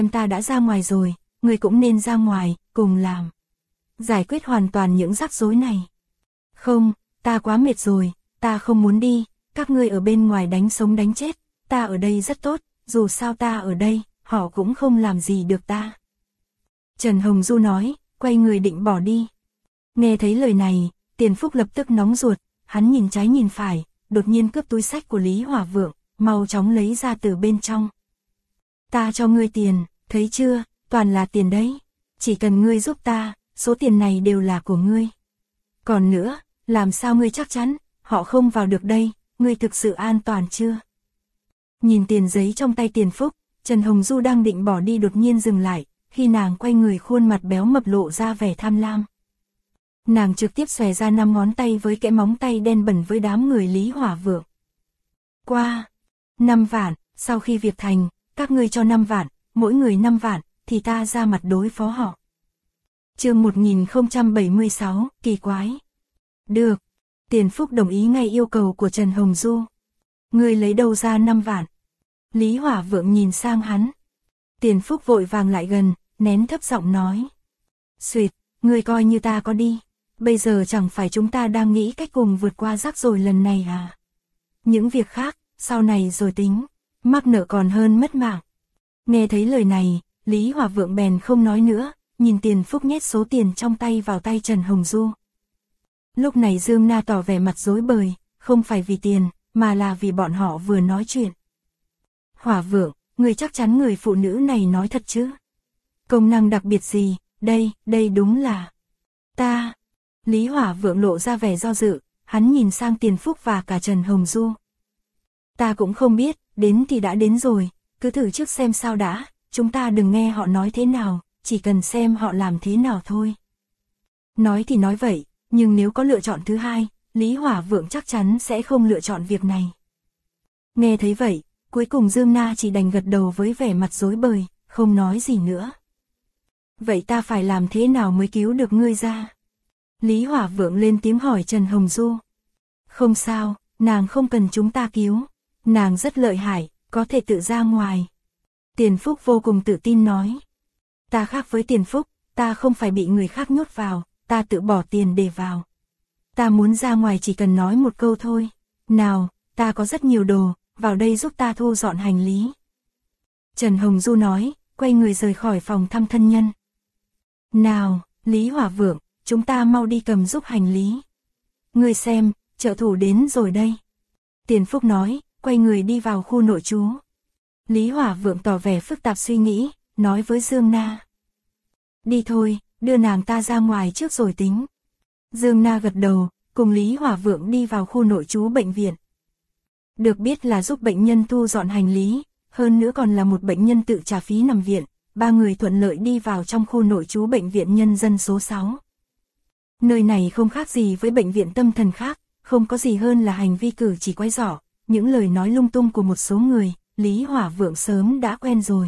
ta đã ra ngoài rồi, ngươi cũng nên ra ngoài, cùng làm. Giải quyết hoàn toàn những rắc rối này. Không, ta quá mệt rồi, ta không muốn đi, các ngươi ở bên ngoài đánh sống đánh chết, ta ở đây rất tốt, dù sao ta ở đây, họ cũng không làm gì được ta. Trần Hồng Du nói, quay người định bỏ đi. Nghe thấy lời này, Tiền Phúc lập tức nóng ruột, hắn nhìn trái nhìn phải, đột nhiên cướp túi xách của Lý Hỏa Vượng, mau chóng lấy ra từ bên trong. Ta cho ngươi tiền, thấy chưa, toàn là tiền đấy, chỉ cần ngươi giúp ta, số tiền này đều là của ngươi. Còn nữa, làm sao ngươi chắc chắn, họ không vào được đây, ngươi thực sự an toàn chưa? Nhìn tiền giấy trong tay Tiền Phúc, Trần Hồng Du đang định bỏ đi đột nhiên dừng lại, khi nàng quay người khuôn mặt béo mập lộ ra vẻ tham lam. Nàng trực tiếp xòe ra 5 ngón tay với kẽ móng tay đen bẩn với đám người Lý Hỏa Vượng. Qua 5 vạn, sau khi việc thành, các ngươi cho 5 vạn, mỗi người 5 vạn, thì ta ra mặt đối phó họ. Chương 1076, kỳ quái. Được. Tiền Phúc đồng ý ngay yêu cầu của Trần Hồng Du. Ngươi lấy đâu ra 5 vạn? Lý Hỏa Vượng nhìn sang hắn. Tiền Phúc vội vàng lại gần, nén thấp giọng nói. Xuyệt, ngươi coi như ta có đi. Bây giờ chẳng phải chúng ta đang nghĩ cách cùng vượt qua rắc rối lần này à? Những việc khác, sau này rồi tính. Mắc nợ còn hơn mất mạng. Nghe thấy lời này, Lý Hỏa Vượng bèn không nói nữa, nhìn Tiền Phúc nhét số tiền trong tay vào tay Trần Hồng Du. Lúc này Dương Na tỏ vẻ mặt rối bời, không phải vì tiền, mà là vì bọn họ vừa nói chuyện. Hỏa Vượng, người chắc chắn người phụ nữ này nói thật chứ? Công năng đặc biệt gì, đây đúng là... Ta... Lý Hỏa Vượng lộ ra vẻ do dự, hắn nhìn sang Tiền Phúc và cả Trần Hồng Du. Ta cũng không biết, đến thì đã đến rồi, cứ thử trước xem sao đã, chúng ta đừng nghe họ nói thế nào, chỉ cần xem họ làm thế nào thôi. Nói thì nói vậy, nhưng nếu có lựa chọn thứ hai, Lý Hỏa Vượng chắc chắn sẽ không lựa chọn việc này. Nghe thấy vậy, cuối cùng Dương Na chỉ đành gật đầu với vẻ mặt rối bời, không nói gì nữa. Vậy ta phải làm thế nào mới cứu được ngươi ra? Lý Hỏa Vượng lên tiếng hỏi Trần Hồng Du. Không sao, nàng không cần chúng ta cứu. Nàng rất lợi hại, có thể tự ra ngoài. Tiền Phúc vô cùng tự tin nói. Ta khác với Tiền Phúc, ta không phải bị người khác nhốt vào, ta tự bỏ tiền để vào. Ta muốn ra ngoài chỉ cần nói một câu thôi. Nào, ta có rất nhiều đồ, vào đây giúp ta thu dọn hành lý. Trần Hồng Du nói, quay người rời khỏi phòng thăm thân nhân. Nào, Lý Hỏa Vượng, chúng ta mau đi cầm giúp hành lý. Ngươi xem, trợ thủ đến rồi đây. Tiền Phúc nói, quay người đi vào khu nội trú. Lý Hỏa Vượng tỏ vẻ phức tạp suy nghĩ, nói với Dương Na. Đi thôi, đưa nàng ta ra ngoài trước rồi tính. Dương Na gật đầu, cùng Lý Hỏa Vượng đi vào khu nội trú bệnh viện. Được biết là giúp bệnh nhân thu dọn hành lý, hơn nữa còn là một bệnh nhân tự trả phí nằm viện, 3 người thuận lợi đi vào trong khu nội trú bệnh viện nhân dân số 6. Nơi này không khác gì với bệnh viện tâm thần khác, không có gì hơn là hành vi cử chỉ quái gở, những lời nói lung tung của một số người, Lý Hỏa Vượng sớm đã quen rồi.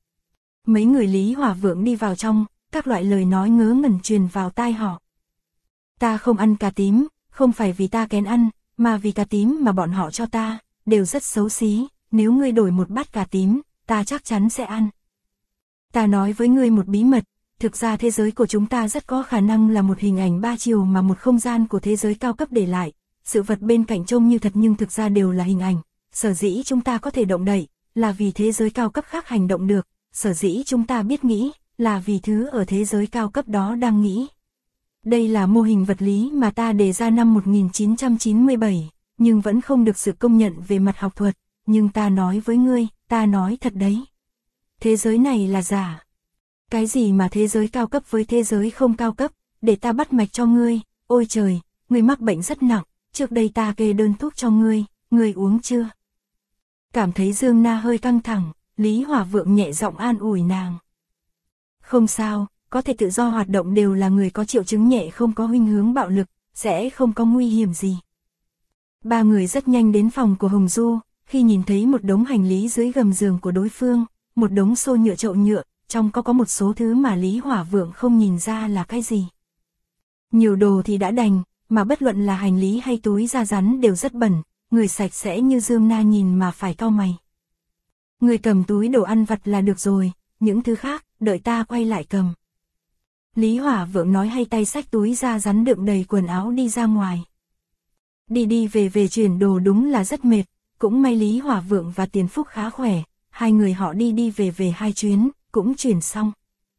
Mấy người Lý Hỏa Vượng đi vào trong, các loại lời nói ngớ ngẩn truyền vào tai họ. Ta không ăn cà tím, không phải vì ta kén ăn, mà vì cà tím mà bọn họ cho ta, đều rất xấu xí, nếu ngươi đổi một bát cà tím, ta chắc chắn sẽ ăn. Ta nói với ngươi một bí mật, thực ra thế giới của chúng ta rất có khả năng là một hình ảnh 3 chiều mà một không gian của thế giới cao cấp để lại, sự vật bên cạnh trông như thật nhưng thực ra đều là hình ảnh, sở dĩ chúng ta có thể động đậy, là vì thế giới cao cấp khác hành động được, sở dĩ chúng ta biết nghĩ, là vì thứ ở thế giới cao cấp đó đang nghĩ. Đây là mô hình vật lý mà ta đề ra năm 1997, nhưng vẫn không được sự công nhận về mặt học thuật, nhưng ta nói với ngươi, ta nói thật đấy. Thế giới này là giả. Cái gì mà thế giới cao cấp với thế giới không cao cấp, để ta bắt mạch cho ngươi, ôi trời, ngươi mắc bệnh rất nặng, trước đây ta kê đơn thuốc cho ngươi uống chưa? Cảm thấy Dương Na hơi căng thẳng, Lý Hỏa Vượng nhẹ giọng an ủi nàng. Không sao, có thể tự do hoạt động đều là người có triệu chứng nhẹ không có khuynh hướng bạo lực, sẽ không có nguy hiểm gì. 3 người rất nhanh đến phòng của Hồng Du, khi nhìn thấy một đống hành lý dưới gầm giường của đối phương, một đống xô nhựa chậu nhựa, trong có một số thứ mà Lý Hỏa Vượng không nhìn ra là cái gì. Nhiều đồ thì đã đành, mà bất luận là hành lý hay túi da rắn đều rất bẩn, người sạch sẽ như Dương Na nhìn mà phải cau mày. Người cầm túi đồ ăn vặt là được rồi, những thứ khác, đợi ta quay lại cầm. Lý Hỏa Vượng nói hay tay xách túi ra rắn đựng đầy quần áo đi ra ngoài. Đi đi về về chuyển đồ đúng là rất mệt, cũng may Lý Hỏa Vượng và Tiền Phúc khá khỏe, hai người họ đi đi về về 2 chuyến, cũng chuyển xong.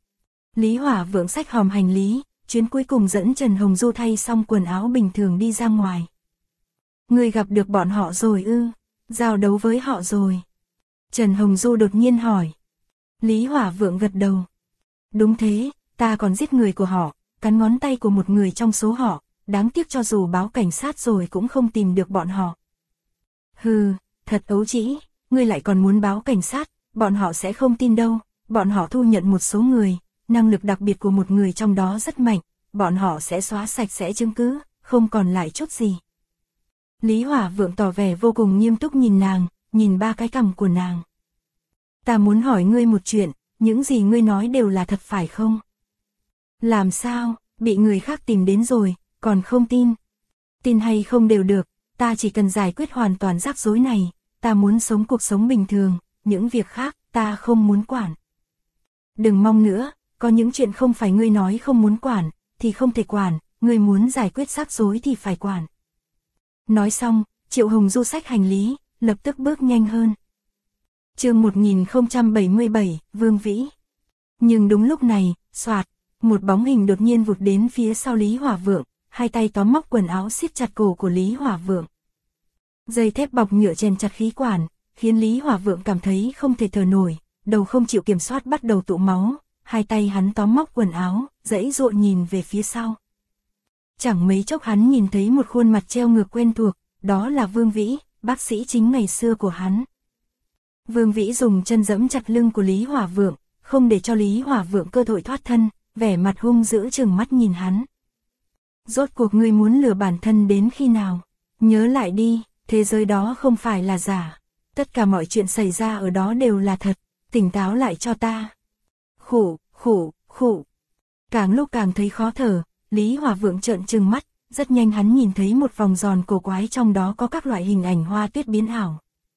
Lý Hỏa Vượng xách hòm hành lý, chuyến cuối cùng dẫn Trần Hồng Du thay xong quần áo bình thường đi ra ngoài. Người gặp được bọn họ rồi ư? Giao đấu với họ rồi? Trần Hồng Du đột nhiên hỏi. Lý Hỏa Vượng gật đầu. Đúng thế, ta còn giết người của họ, cắn ngón tay của một người trong số họ, đáng tiếc cho dù báo cảnh sát rồi cũng không tìm được bọn họ. Hừ, thật ấu trĩ, ngươi lại còn muốn báo cảnh sát, bọn họ sẽ không tin đâu, bọn họ thu nhận một số người, năng lực đặc biệt của một người trong đó rất mạnh, bọn họ sẽ xóa sạch sẽ chứng cứ, không còn lại chút gì. Lý Hỏa Vượng tỏ vẻ vô cùng nghiêm túc nhìn nàng, nhìn 3 cái cằm của nàng. Ta muốn hỏi ngươi một chuyện, những gì ngươi nói đều là thật phải không? Làm sao, bị người khác tìm đến rồi, còn không tin? Tin hay không đều được, ta chỉ cần giải quyết hoàn toàn rắc rối này, ta muốn sống cuộc sống bình thường, những việc khác ta không muốn quản. Đừng mong nữa, có những chuyện không phải ngươi nói không muốn quản, thì không thể quản, ngươi muốn giải quyết rắc rối thì phải quản. Nói xong, Triệu Hồng Du xách hành lý, lập tức bước nhanh hơn. Chương 1077, Vương Vĩ. Nhưng đúng lúc này, xoạt, một bóng hình đột nhiên vụt đến phía sau Lý Hỏa Vượng, hai tay tóm móc quần áo siết chặt cổ của Lý Hỏa Vượng. Dây thép bọc nhựa chèn chặt khí quản, khiến Lý Hỏa Vượng cảm thấy không thể thở nổi, đầu không chịu kiểm soát bắt đầu tụ máu, hai tay hắn tóm móc quần áo, giãy giụa nhìn về phía sau. Chẳng mấy chốc hắn nhìn thấy một khuôn mặt treo ngược quen thuộc, đó là Vương Vĩ, bác sĩ chính ngày xưa của hắn. Vương Vĩ dùng chân giẫm chặt lưng của Lý Hỏa Vượng, không để cho Lý Hỏa Vượng cơ hội thoát thân, vẻ mặt hung dữ trừng mắt nhìn hắn. Rốt cuộc ngươi muốn lừa bản thân đến khi nào? Nhớ lại đi, thế giới đó không phải là giả. Tất cả mọi chuyện xảy ra ở đó đều là thật, tỉnh táo lại cho ta. Khụ, khụ, khụ. Càng lúc càng thấy khó thở, Lý Hỏa Vượng trợn trừng mắt, rất nhanh hắn nhìn thấy một vòng giòn cổ quái trong đó có các loại hình ảnh hoa tuyết biến ảo.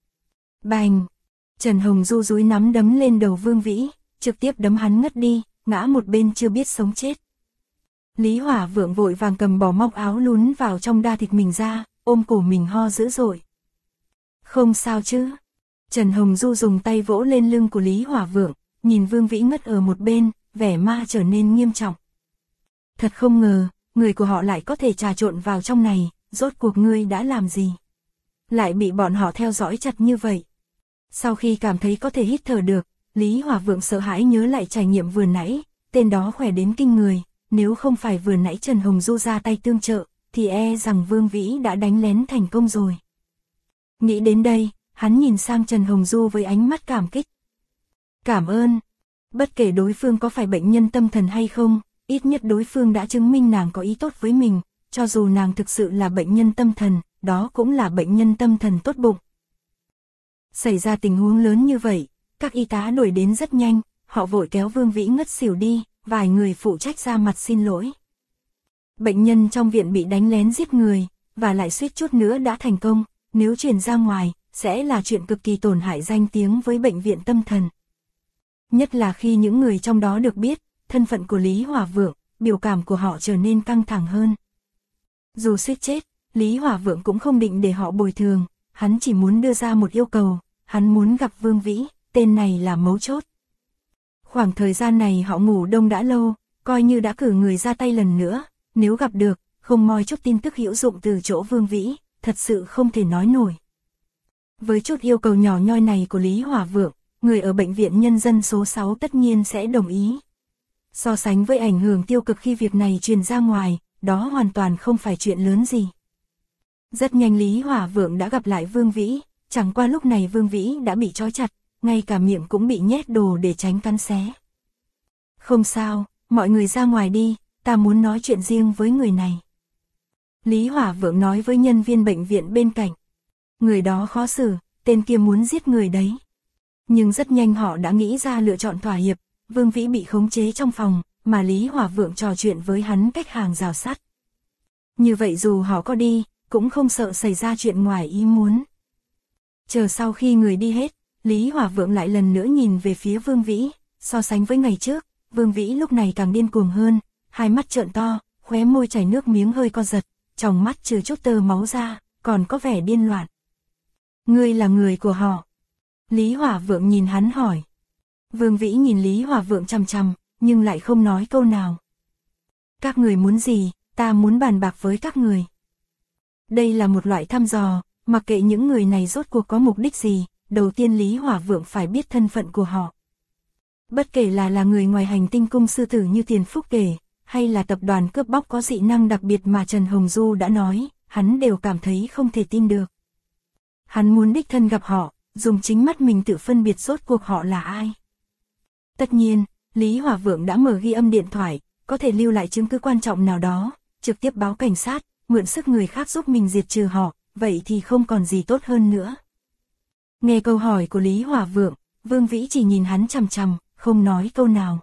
Bành! Trần Hồng Du dúi nắm đấm lên đầu Vương Vĩ, trực tiếp đấm hắn ngất đi, ngã một bên chưa biết sống chết. Lý Hỏa Vượng vội vàng cầm bỏ móc áo lún vào trong da thịt mình ra, ôm cổ mình ho dữ dội. Không sao chứ? Trần Hồng Du dùng tay vỗ lên lưng của Lý Hỏa Vượng, nhìn Vương Vĩ ngất ở một bên, vẻ ma trở nên nghiêm trọng. Thật không ngờ, người của họ lại có thể trà trộn vào trong này, rốt cuộc ngươi đã làm gì? Lại bị bọn họ theo dõi chặt như vậy. Sau khi cảm thấy có thể hít thở được, Lý Hỏa Vượng sợ hãi nhớ lại trải nghiệm vừa nãy, tên đó khỏe đến kinh người, nếu không phải vừa nãy Trần Hồng Du ra tay tương trợ, thì e rằng Vương Vĩ đã đánh lén thành công rồi. Nghĩ đến đây, hắn nhìn sang Trần Hồng Du với ánh mắt cảm kích. Cảm ơn. Bất kể đối phương có phải bệnh nhân tâm thần hay không, ít nhất đối phương đã chứng minh nàng có ý tốt với mình, cho dù nàng thực sự là bệnh nhân tâm thần, đó cũng là bệnh nhân tâm thần tốt bụng. Xảy ra tình huống lớn như vậy, các y tá đuổi đến rất nhanh, họ vội kéo Vương Vĩ ngất xỉu đi, vài người phụ trách ra mặt xin lỗi. Bệnh nhân trong viện bị đánh lén giết người, và lại suýt chút nữa đã thành công, nếu truyền ra ngoài, sẽ là chuyện cực kỳ tổn hại danh tiếng với bệnh viện tâm thần. Nhất là khi những người trong đó được biết, thân phận của Lý Hỏa Vượng, biểu cảm của họ trở nên căng thẳng hơn. Dù suýt chết, Lý Hỏa Vượng cũng không định để họ bồi thường, hắn chỉ muốn đưa ra một yêu cầu, hắn muốn gặp Vương Vĩ, tên này là mấu chốt. Khoảng thời gian này họ ngủ đông đã lâu, coi như đã cử người ra tay lần nữa, nếu gặp được, không moi chút tin tức hữu dụng từ chỗ Vương Vĩ, thật sự không thể nói nổi. Với chút yêu cầu nhỏ nhoi này của Lý Hỏa Vượng, người ở bệnh viện nhân dân số 6 tất nhiên sẽ đồng ý. So sánh với ảnh hưởng tiêu cực khi việc này truyền ra ngoài, đó hoàn toàn không phải chuyện lớn gì. Rất nhanh Lý Hỏa Vượng đã gặp lại Vương Vĩ, chẳng qua lúc này Vương Vĩ đã bị trói chặt, ngay cả miệng cũng bị nhét đồ để tránh cắn xé. Không sao, mọi người ra ngoài đi, ta muốn nói chuyện riêng với người này. Lý Hỏa Vượng nói với nhân viên bệnh viện bên cạnh. Người đó khó xử, tên kia muốn giết người đấy. Nhưng rất nhanh họ đã nghĩ ra lựa chọn thỏa hiệp, Vương Vĩ bị khống chế trong phòng, mà Lý Hỏa Vượng trò chuyện với hắn cách hàng rào sắt. Như vậy dù họ có đi, cũng không sợ xảy ra chuyện ngoài ý muốn. Chờ sau khi người đi hết, Lý Hỏa Vượng lại lần nữa nhìn về phía Vương Vĩ, so sánh với ngày trước, Vương Vĩ lúc này càng điên cuồng hơn, hai mắt trợn to, khóe môi chảy nước miếng hơi co giật, trong mắt trừ chút tơ máu ra, còn có vẻ điên loạn. Ngươi là người của họ. Lý Hỏa Vượng nhìn hắn hỏi. Vương Vĩ nhìn Lý Hỏa Vượng chằm chằm, nhưng lại không nói câu nào. Các người muốn gì, ta muốn bàn bạc với các người. Đây là một loại thăm dò, mặc kệ những người này rốt cuộc có mục đích gì, đầu tiên Lý Hỏa Vượng phải biết thân phận của họ. Bất kể là người ngoài hành tinh cung sư tử như Tiền Phúc kể, hay là tập đoàn cướp bóc có dị năng đặc biệt mà Trần Hồng Du đã nói, hắn đều cảm thấy không thể tin được. Hắn muốn đích thân gặp họ, dùng chính mắt mình tự phân biệt rốt cuộc họ là ai. Tất nhiên, Lý Hỏa Vượng đã mở ghi âm điện thoại, có thể lưu lại chứng cứ quan trọng nào đó, trực tiếp báo cảnh sát, mượn sức người khác giúp mình diệt trừ họ, vậy thì không còn gì tốt hơn nữa. Nghe câu hỏi của Lý Hỏa Vượng, Vương Vĩ chỉ nhìn hắn chằm chằm, không nói câu nào.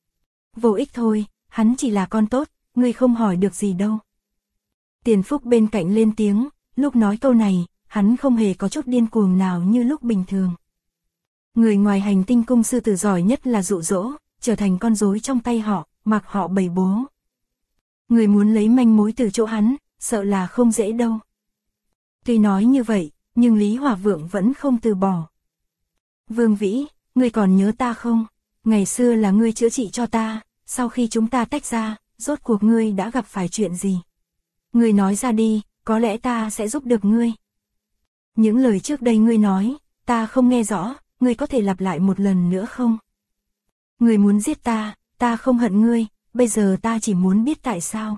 Vô ích thôi, hắn chỉ là con tốt, ngươi không hỏi được gì đâu. Tiền Phúc bên cạnh lên tiếng, lúc nói câu này, hắn không hề có chút điên cuồng nào như lúc bình thường. Người ngoài hành tinh cung sư tử giỏi nhất là dụ dỗ, trở thành con rối trong tay họ, mặc họ bày bố. Người muốn lấy manh mối từ chỗ hắn, sợ là không dễ đâu. Tuy nói như vậy, nhưng Lý Hỏa Vượng vẫn không từ bỏ. Vương Vĩ, ngươi còn nhớ ta không? Ngày xưa là ngươi chữa trị cho ta, sau khi chúng ta tách ra, rốt cuộc ngươi đã gặp phải chuyện gì? Ngươi nói ra đi, có lẽ ta sẽ giúp được ngươi. Những lời trước đây ngươi nói, ta không nghe rõ, ngươi có thể lặp lại một lần nữa không? Ngươi muốn giết ta không hận ngươi, bây giờ ta chỉ muốn biết tại sao.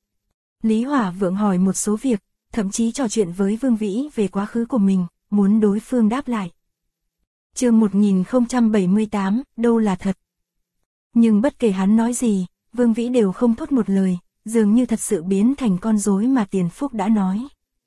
Lý Hỏa Vượng hỏi một số việc, thậm chí trò chuyện với Vương Vĩ về quá khứ của mình, muốn đối phương đáp lại. Chương 1078, đâu là thật. Nhưng bất kể hắn nói gì, Vương Vĩ đều không thốt một lời, dường như thật sự biến thành con rối mà Tiền Phúc đã nói.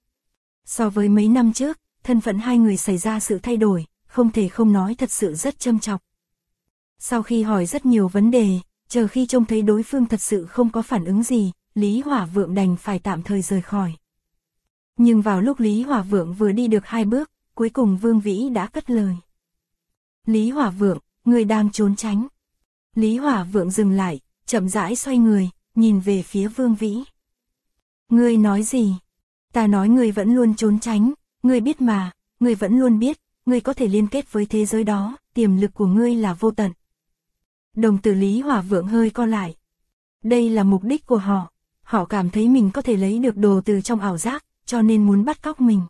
So với mấy năm trước, thân phận hai người xảy ra sự thay đổi, không thể không nói thật sự rất châm chọc. Sau khi hỏi rất nhiều vấn đề, chờ khi trông thấy đối phương thật sự không có phản ứng gì, Lý Hỏa Vượng đành phải tạm thời rời khỏi. Nhưng vào lúc Lý Hỏa Vượng vừa đi được 2 bước, cuối cùng Vương Vĩ đã cất lời. Lý Hỏa Vượng, người đang trốn tránh. Lý Hỏa Vượng dừng lại, chậm rãi xoay người, nhìn về phía Vương Vĩ. Ngươi nói gì? Ta nói ngươi vẫn luôn trốn tránh, ngươi biết mà, ngươi vẫn luôn biết, ngươi có thể liên kết với thế giới đó, tiềm lực của ngươi là vô tận. Đồng tử Lý Hỏa Vượng hơi co lại. Đây là mục đích của họ, họ cảm thấy mình có thể lấy được đồ từ trong ảo giác, cho nên muốn bắt cóc mình.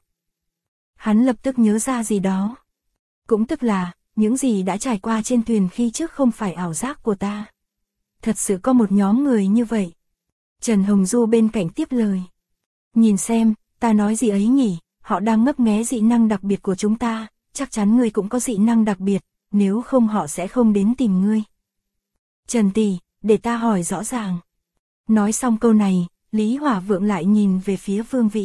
Hắn lập tức nhớ ra gì đó. Cũng tức là, những gì đã trải qua trên thuyền khi trước không phải ảo giác của ta. Thật sự có một nhóm người như vậy. Trần Hồng Du bên cạnh tiếp lời. Nhìn xem, ta nói gì ấy nhỉ, họ đang ngấp nghé dị năng đặc biệt của chúng ta, chắc chắn ngươi cũng có dị năng đặc biệt, nếu không họ sẽ không đến tìm ngươi. Trần tỷ, để ta hỏi rõ ràng. Nói xong câu này, Lý Hỏa Vượng lại nhìn về phía Vương Vĩ.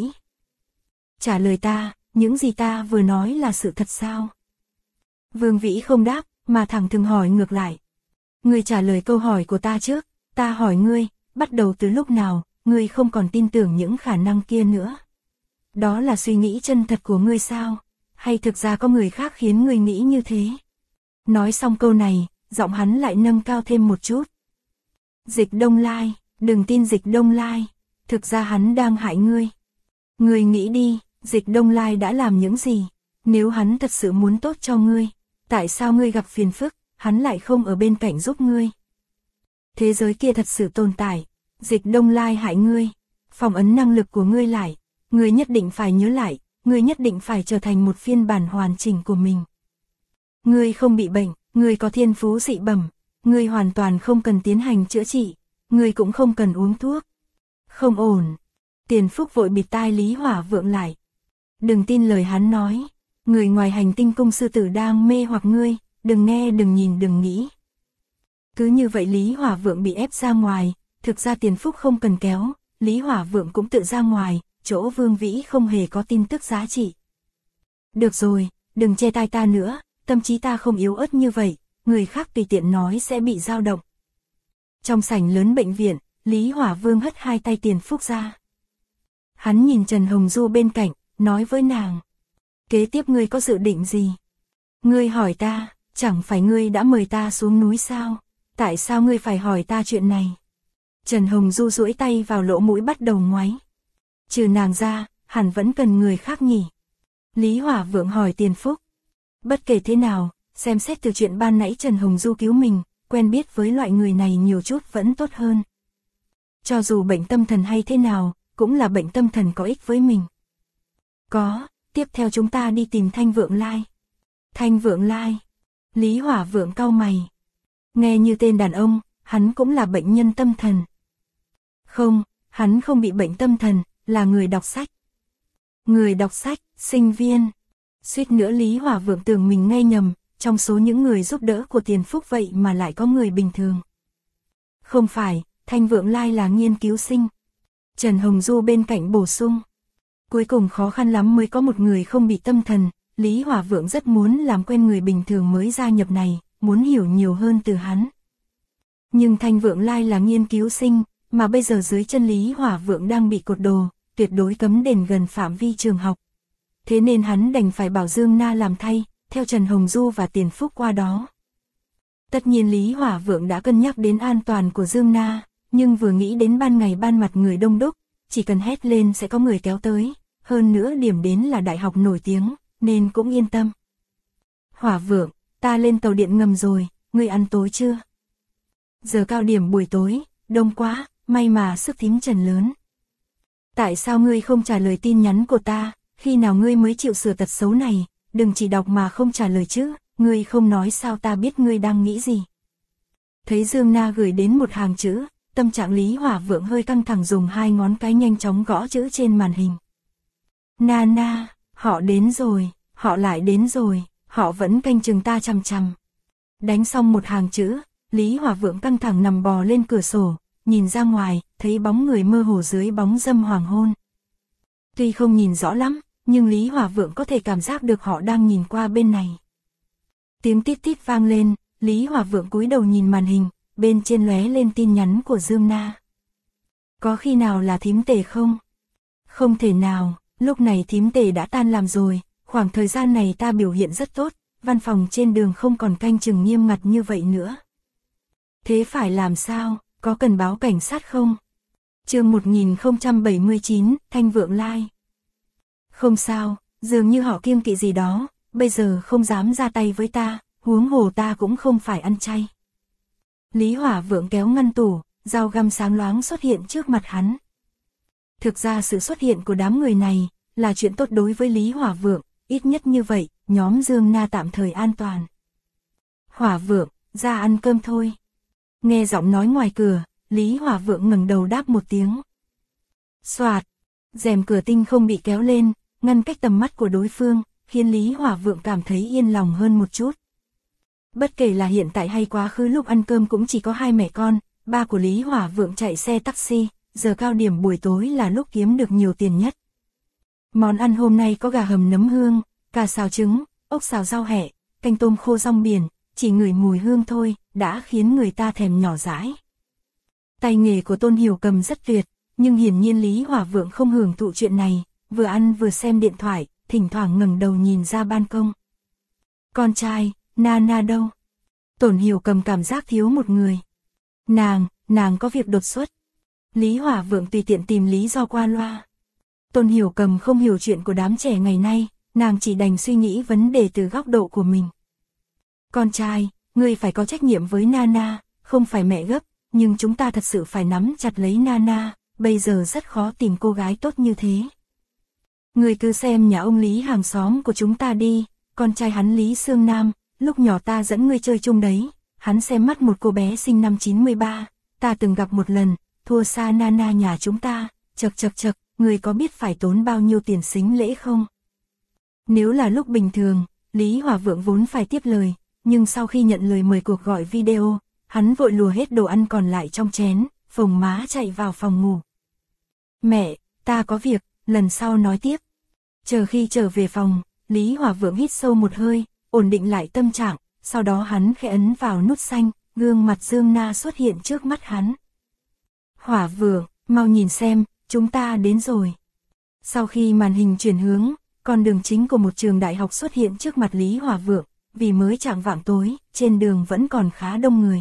Trả lời ta, những gì ta vừa nói là sự thật sao? Vương Vĩ không đáp, mà thẳng thừng hỏi ngược lại. Ngươi trả lời câu hỏi của ta trước, ta hỏi ngươi, bắt đầu từ lúc nào, ngươi không còn tin tưởng những khả năng kia nữa? Đó là suy nghĩ chân thật của ngươi sao? Hay thực ra có người khác khiến ngươi nghĩ như thế? Nói xong câu này, giọng hắn lại nâng cao thêm một chút. Dịch Đông Lai, đừng tin Dịch Đông Lai, thực ra hắn đang hại ngươi. Ngươi nghĩ đi, Dịch Đông Lai đã làm những gì? Nếu hắn thật sự muốn tốt cho ngươi, tại sao ngươi gặp phiền phức, hắn lại không ở bên cạnh giúp ngươi? Thế giới kia thật sự tồn tại, Dịch Đông Lai hại ngươi, phong ấn năng lực của ngươi lại, ngươi nhất định phải nhớ lại, ngươi nhất định phải trở thành một phiên bản hoàn chỉnh của mình. Ngươi không bị bệnh, ngươi có thiên phú dị bẩm, ngươi hoàn toàn không cần tiến hành chữa trị, ngươi cũng không cần uống thuốc. Không ổn. Tiền Phúc vội bịt tai Lý Hỏa Vượng lại. Đừng tin lời hắn nói, người ngoài hành tinh cung sư tử đang mê hoặc ngươi, đừng nghe đừng nhìn đừng nghĩ. Cứ như vậy Lý Hỏa Vượng bị ép ra ngoài, thực ra Tiền Phúc không cần kéo, Lý Hỏa Vượng cũng tự ra ngoài, chỗ Vương Vĩ không hề có tin tức giá trị. Được rồi, đừng che tai ta nữa, tâm trí ta không yếu ớt như vậy, người khác tùy tiện nói sẽ bị dao động. Trong sảnh lớn bệnh viện, Lý Hỏa Vương hất hai tay Tiền Phúc ra. Hắn nhìn Trần Hồng Du bên cạnh, nói với nàng. Kế tiếp ngươi có dự định gì? Ngươi hỏi ta, Chẳng phải ngươi đã mời ta xuống núi sao? Tại sao ngươi phải hỏi ta chuyện này? Trần Hồng Du duỗi tay vào lỗ mũi bắt đầu ngoáy. Trừ nàng ra, hẳn vẫn cần người khác nhỉ? Lý Hỏa Vượng hỏi Tiền Phúc. Bất kể thế nào, xem xét từ chuyện ban nãy Trần Hồng Du cứu mình, quen biết với loại người này nhiều chút vẫn tốt hơn. Cho dù bệnh tâm thần hay thế nào, cũng là bệnh tâm thần có ích với mình. Có, tiếp theo chúng ta đi tìm Thanh Vượng Lai. Thanh Vượng Lai. Lý Hỏa Vượng cau mày. Nghe như tên đàn ông, hắn cũng là bệnh nhân tâm thần. Không, hắn không bị bệnh tâm thần, là người đọc sách. Người đọc sách, sinh viên. Suýt nữa Lý Hỏa Vượng tưởng mình nghe nhầm, trong số những người giúp đỡ của Tiền Phúc vậy mà lại có người bình thường. Không phải, Thanh Vượng Lai là nghiên cứu sinh. Trần Hồng Du bên cạnh bổ sung. Cuối cùng khó khăn lắm mới có một người không bị tâm thần, Lý Hỏa Vượng rất muốn làm quen người bình thường mới gia nhập này, muốn hiểu nhiều hơn từ hắn. Nhưng Thanh Vượng Lai là nghiên cứu sinh, mà bây giờ dưới chân Lý Hỏa Vượng đang bị cột đồ, tuyệt đối cấm đến gần phạm vi trường học. Thế nên hắn đành phải bảo Dương Na làm thay, theo Trần Hồng Du và Tiền Phúc qua đó. Tất nhiên Lý Hỏa Vượng đã cân nhắc đến an toàn của Dương Na, nhưng vừa nghĩ đến ban ngày ban mặt người đông đúc, chỉ cần hét lên sẽ có người kéo tới, hơn nữa điểm đến là đại học nổi tiếng, nên cũng yên tâm. Hỏa Vượng, ta lên tàu điện ngầm rồi, ngươi ăn tối chưa? Giờ cao điểm buổi tối, đông quá, may mà sức thím Trần lớn. Tại sao ngươi không trả lời tin nhắn của ta, khi nào ngươi mới chịu sửa tật xấu này, đừng chỉ đọc mà không trả lời chứ, ngươi không nói sao ta biết ngươi đang nghĩ gì. Thấy Dương Na gửi đến một hàng chữ, tâm trạng Lý Hỏa Vượng hơi căng thẳng dùng hai ngón cái nhanh chóng gõ chữ trên màn hình. Na, họ đến rồi, họ lại đến rồi, họ vẫn canh chừng ta chằm chằm. Đánh xong một hàng chữ, Lý Hỏa Vượng căng thẳng nằm bò lên cửa sổ, nhìn ra ngoài, thấy bóng người mơ hồ dưới bóng râm hoàng hôn. Tuy không nhìn rõ lắm, nhưng Lý Hỏa Vượng có thể cảm giác được họ đang nhìn qua bên này. Tiếng tít tít vang lên, Lý Hỏa Vượng cúi đầu nhìn màn hình, bên trên lóe lên tin nhắn của Dương Na. Có khi nào là thím Tề không? Không thể nào, lúc này thím Tề đã tan làm rồi, khoảng thời gian này ta biểu hiện rất tốt, văn phòng trên đường không còn canh chừng nghiêm ngặt như vậy nữa. Thế phải làm sao, có cần báo cảnh sát không? Chương 1079, Thanh Vượng Lai. Không sao, dường như họ kiêng kỵ gì đó, bây giờ không dám ra tay với ta, huống hồ ta cũng không phải ăn chay. Lý Hỏa Vượng kéo ngăn tủ, dao găm sáng loáng xuất hiện trước mặt hắn. Thực ra sự xuất hiện của đám người này là chuyện tốt đối với Lý Hỏa Vượng, ít nhất như vậy, nhóm Dương Na tạm thời an toàn. Hỏa Vượng, ra ăn cơm thôi. Nghe giọng nói ngoài cửa, Lý Hỏa Vượng ngẩng đầu đáp một tiếng. Xoạt, rèm cửa tinh không bị kéo lên, ngăn cách tầm mắt của đối phương, khiến Lý Hỏa Vượng cảm thấy yên lòng hơn một chút. Bất kể là hiện tại hay quá khứ lúc ăn cơm cũng chỉ có hai mẹ con, ba của Lý Hỏa Vượng chạy xe taxi, giờ cao điểm buổi tối là lúc kiếm được nhiều tiền nhất. Món ăn hôm nay có gà hầm nấm hương, cà xào trứng, ốc xào rau hẹ, canh tôm khô rong biển, chỉ ngửi mùi hương thôi, đã khiến người ta thèm nhỏ dãi. Tay nghề của Tôn Hiểu Cầm rất tuyệt, nhưng hiển nhiên Lý Hỏa Vượng không hưởng thụ chuyện này, vừa ăn vừa xem điện thoại, thỉnh thoảng ngẩng đầu nhìn ra ban công. Con trai, Na đâu? Tôn Hiểu Cầm cảm giác thiếu một người. Nàng có việc đột xuất. Lý Hỏa Vượng tùy tiện tìm lý do qua loa. Tôn Hiểu Cầm không hiểu chuyện của đám trẻ ngày nay, nàng chỉ đành suy nghĩ vấn đề từ góc độ của mình. Con trai, ngươi phải có trách nhiệm với Nana, không phải mẹ gấp, nhưng chúng ta thật sự phải nắm chặt lấy Nana, bây giờ rất khó tìm cô gái tốt như thế. Ngươi cứ xem nhà ông Lý hàng xóm của chúng ta đi, con trai hắn Lý Sương Nam, lúc nhỏ ta dẫn ngươi chơi chung đấy, hắn xem mắt một cô bé sinh năm 93, ta từng gặp một lần, thua xa Nana nhà chúng ta, chật, ngươi có biết phải tốn bao nhiêu tiền sính lễ không? Nếu là lúc bình thường, Lý Hỏa Vượng vốn phải tiếp lời, nhưng sau khi nhận lời mời cuộc gọi video, hắn vội lùa hết đồ ăn còn lại trong chén, phồng má chạy vào phòng ngủ. Mẹ, ta có việc, lần sau nói tiếp. Chờ khi trở về phòng, Lý Hỏa Vượng hít sâu một hơi, ổn định lại tâm trạng, sau đó hắn khẽ ấn vào nút xanh, gương mặt Dương Na xuất hiện trước mắt hắn. Hỏa Vượng, mau nhìn xem, chúng ta đến rồi. Sau khi màn hình chuyển hướng, con đường chính của một trường đại học xuất hiện trước mặt Lý Hỏa Vượng, vì mới chạng vạng tối, trên đường vẫn còn khá đông người.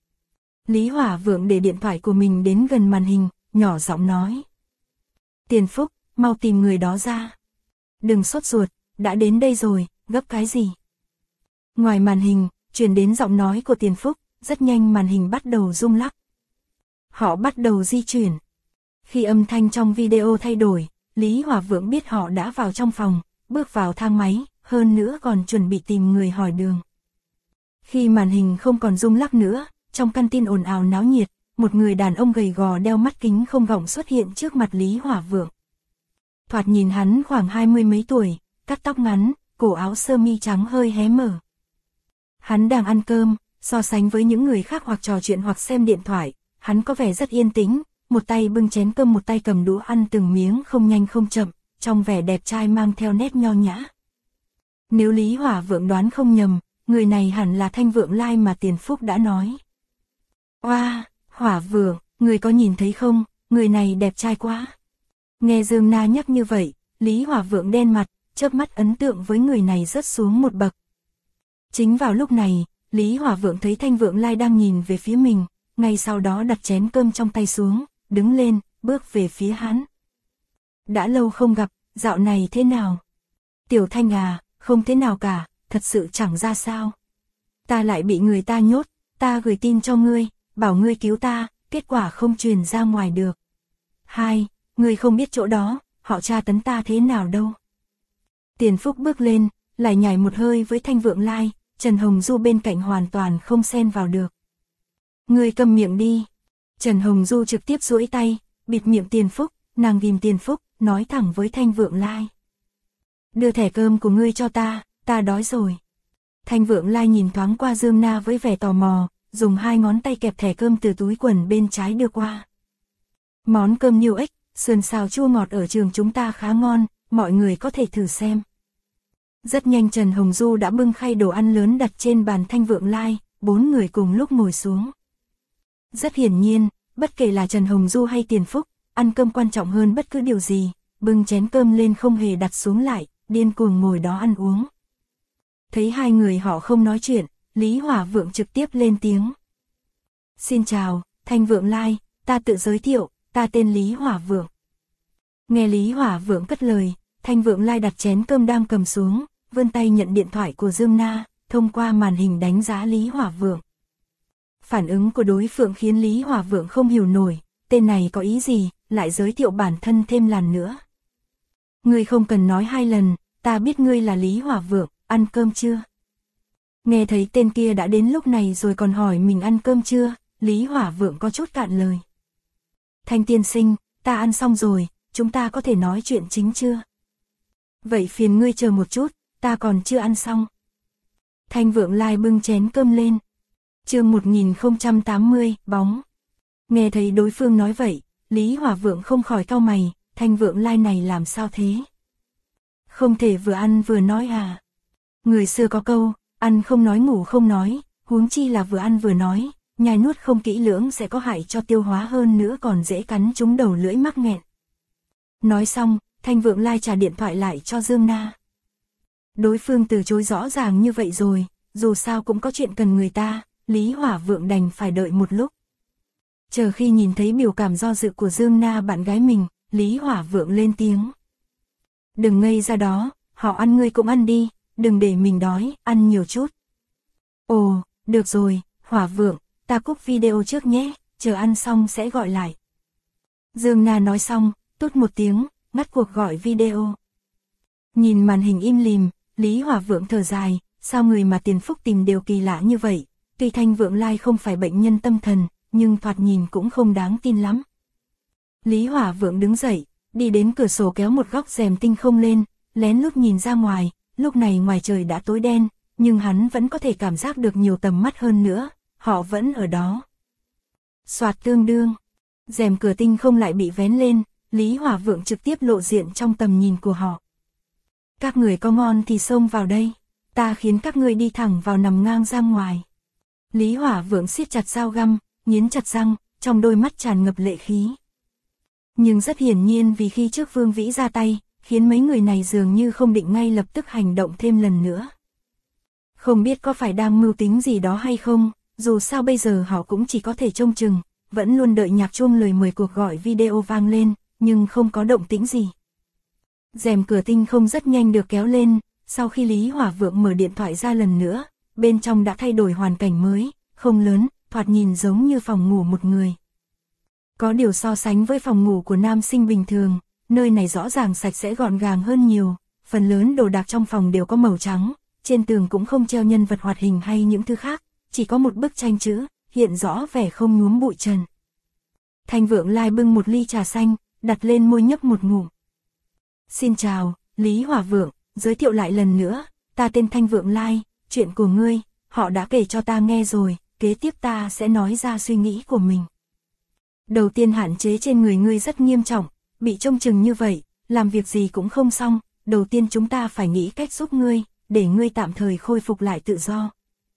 Lý Hỏa Vượng để điện thoại của mình đến gần màn hình, nhỏ giọng nói. Tiền Phúc, mau tìm người đó ra. Đừng sốt ruột, đã đến đây rồi, gấp cái gì? Ngoài màn hình, truyền đến giọng nói của Tiền Phúc, rất nhanh màn hình bắt đầu rung lắc. Họ bắt đầu di chuyển. Khi âm thanh trong video thay đổi, Lý Hỏa Vượng biết họ đã vào trong phòng, bước vào thang máy, hơn nữa còn chuẩn bị tìm người hỏi đường. Khi màn hình không còn rung lắc nữa, trong căn tin ồn ào náo nhiệt, một người đàn ông gầy gò đeo mắt kính không gọng xuất hiện trước mặt Lý Hỏa Vượng. Thoạt nhìn hắn khoảng 20 mấy tuổi, cắt tóc ngắn, cổ áo sơ mi trắng hơi hé mở. Hắn đang ăn cơm, so sánh với những người khác hoặc trò chuyện hoặc xem điện thoại, hắn có vẻ rất yên tĩnh, một tay bưng chén cơm một tay cầm đũa ăn từng miếng không nhanh không chậm, trong vẻ đẹp trai mang theo nét nho nhã. Nếu Lý Hỏa Vượng đoán không nhầm, người này hẳn là Thanh Vượng Lai mà Tiền Phúc đã nói. Oa, Hỏa Vượng, người có nhìn thấy không, người này đẹp trai quá. Nghe Dương Na nhắc như vậy, Lý Hỏa Vượng đen mặt, chớp mắt ấn tượng với người này rớt xuống một bậc. Chính vào lúc này, Lý Hỏa Vượng thấy Thanh Vượng Lai đang nhìn về phía mình, ngay sau đó đặt chén cơm trong tay xuống, đứng lên, bước về phía hắn. Đã lâu không gặp, dạo này thế nào? Tiểu Thanh à, không thế nào cả, thật sự chẳng ra sao. Ta lại bị người ta nhốt, ta gửi tin cho ngươi, bảo ngươi cứu ta, kết quả không truyền ra ngoài được. Hai, ngươi không biết chỗ đó, họ tra tấn ta thế nào đâu. Tiền Phúc bước lên, lại nhảy một hơi với Thanh Vượng Lai, Trần Hồng Du bên cạnh hoàn toàn không xen vào được. Ngươi câm miệng đi. Trần Hồng Du trực tiếp duỗi tay, bịt miệng Tiền Phúc, nàng ghim Tiền Phúc, nói thẳng với Thanh Vượng Lai. Đưa thẻ cơm của ngươi cho ta đói rồi. Thanh Vượng Lai nhìn thoáng qua Dương Na với vẻ tò mò, dùng hai ngón tay kẹp thẻ cơm từ túi quần bên trái đưa qua. Món cơm niêu ếch, sườn xào chua ngọt ở trường chúng ta khá ngon, mọi người có thể thử xem. Rất nhanh Trần Hồng Du đã bưng khay đồ ăn lớn đặt trên bàn Thanh Vượng Lai, bốn người cùng lúc ngồi xuống. Rất hiển nhiên, bất kể là Trần Hồng Du hay Tiền Phúc, ăn cơm quan trọng hơn bất cứ điều gì, bưng chén cơm lên không hề đặt xuống lại, điên cuồng ngồi đó ăn uống. Thấy hai người họ không nói chuyện, Lý Hỏa Vượng trực tiếp lên tiếng. Xin chào, Thanh Vượng Lai, ta tự giới thiệu, ta tên Lý Hỏa Vượng. Nghe Lý Hỏa Vượng cất lời, Thanh Vượng Lai đặt chén cơm đang cầm xuống, vươn tay nhận điện thoại của Dương Na, thông qua màn hình đánh giá Lý Hỏa Vượng. Phản ứng của đối phương khiến Lý Hỏa Vượng không hiểu nổi, tên này có ý gì, lại giới thiệu bản thân thêm lần nữa. Ngươi không cần nói hai lần, ta biết ngươi là Lý Hỏa Vượng, ăn cơm chưa? Nghe thấy tên kia đã đến lúc này rồi còn hỏi mình ăn cơm chưa, Lý Hỏa Vượng có chút cạn lời. Thanh tiên sinh, ta ăn xong rồi, chúng ta có thể nói chuyện chính chưa? Vậy phiền ngươi chờ một chút, ta còn chưa ăn xong. Thanh Vượng Lai bưng chén cơm lên. Chương 1080, bóng. Nghe thấy đối phương nói vậy, Lý Hỏa Vượng không khỏi cau mày, Thanh Vượng Lai này làm sao thế? Không thể vừa ăn vừa nói à? Người xưa có câu, ăn không nói ngủ không nói, huống chi là vừa ăn vừa nói, nhai nuốt không kỹ lưỡng sẽ có hại cho tiêu hóa hơn nữa còn dễ cắn trúng đầu lưỡi mắc nghẹn. Nói xong, Thanh Vượng Lai trả điện thoại lại cho Dương Na. Đối phương từ chối rõ ràng như vậy rồi, dù sao cũng có chuyện cần người ta, Lý Hỏa Vượng đành phải đợi một lúc. Chờ khi nhìn thấy biểu cảm do dự của Dương Na bạn gái mình, Lý Hỏa Vượng lên tiếng. Đừng ngây ra đó, họ ăn ngươi cũng ăn đi, đừng để mình đói, ăn nhiều chút. Ồ, được rồi, Hỏa Vượng, ta cúp video trước nhé, chờ ăn xong sẽ gọi lại. Dương Na nói xong, tút một tiếng, ngắt cuộc gọi video. Nhìn màn hình im lìm, Lý Hỏa Vượng thở dài, sao người mà Tiền Phúc tìm đều kỳ lạ như vậy, tuy Thanh Vượng Lai không phải bệnh nhân tâm thần, nhưng thoạt nhìn cũng không đáng tin lắm. Lý Hỏa Vượng đứng dậy, đi đến cửa sổ kéo một góc rèm tinh không lên, lén lút nhìn ra ngoài, lúc này ngoài trời đã tối đen, nhưng hắn vẫn có thể cảm giác được nhiều tầm mắt hơn nữa, họ vẫn ở đó. Soạt tương đương, rèm cửa tinh không lại bị vén lên, Lý Hỏa Vượng trực tiếp lộ diện trong tầm nhìn của họ. Các người có ngon thì xông vào đây, ta khiến các ngươi đi thẳng vào nằm ngang ra ngoài. Lý Hỏa Vượng siết chặt dao găm, nghiến chặt răng, trong đôi mắt tràn ngập lệ khí. Nhưng rất hiển nhiên vì khi trước Vương Vĩ ra tay, khiến mấy người này dường như không định ngay lập tức hành động thêm lần nữa. Không biết có phải đang mưu tính gì đó hay không, dù sao bây giờ họ cũng chỉ có thể trông chừng, vẫn luôn đợi nhạc chuông lời mời cuộc gọi video vang lên, nhưng không có động tĩnh gì. Rèm cửa tinh không rất nhanh được kéo lên, sau khi Lý Hỏa Vượng mở điện thoại ra lần nữa, bên trong đã thay đổi hoàn cảnh mới, không lớn, thoạt nhìn giống như phòng ngủ một người. Có điều so sánh với phòng ngủ của nam sinh bình thường, nơi này rõ ràng sạch sẽ gọn gàng hơn nhiều, phần lớn đồ đạc trong phòng đều có màu trắng, trên tường cũng không treo nhân vật hoạt hình hay những thứ khác, chỉ có một bức tranh chữ, hiện rõ vẻ không nhuốm bụi trần. Thanh Vượng Lai bưng một ly trà xanh, đặt lên môi nhấp một ngụm. Xin chào, Lý Hỏa Vượng, giới thiệu lại lần nữa, ta tên Thanh Vượng Lai, chuyện của ngươi, họ đã kể cho ta nghe rồi, kế tiếp ta sẽ nói ra suy nghĩ của mình. Đầu tiên hạn chế trên người ngươi rất nghiêm trọng, bị trông chừng như vậy, làm việc gì cũng không xong, đầu tiên chúng ta phải nghĩ cách giúp ngươi, để ngươi tạm thời khôi phục lại tự do.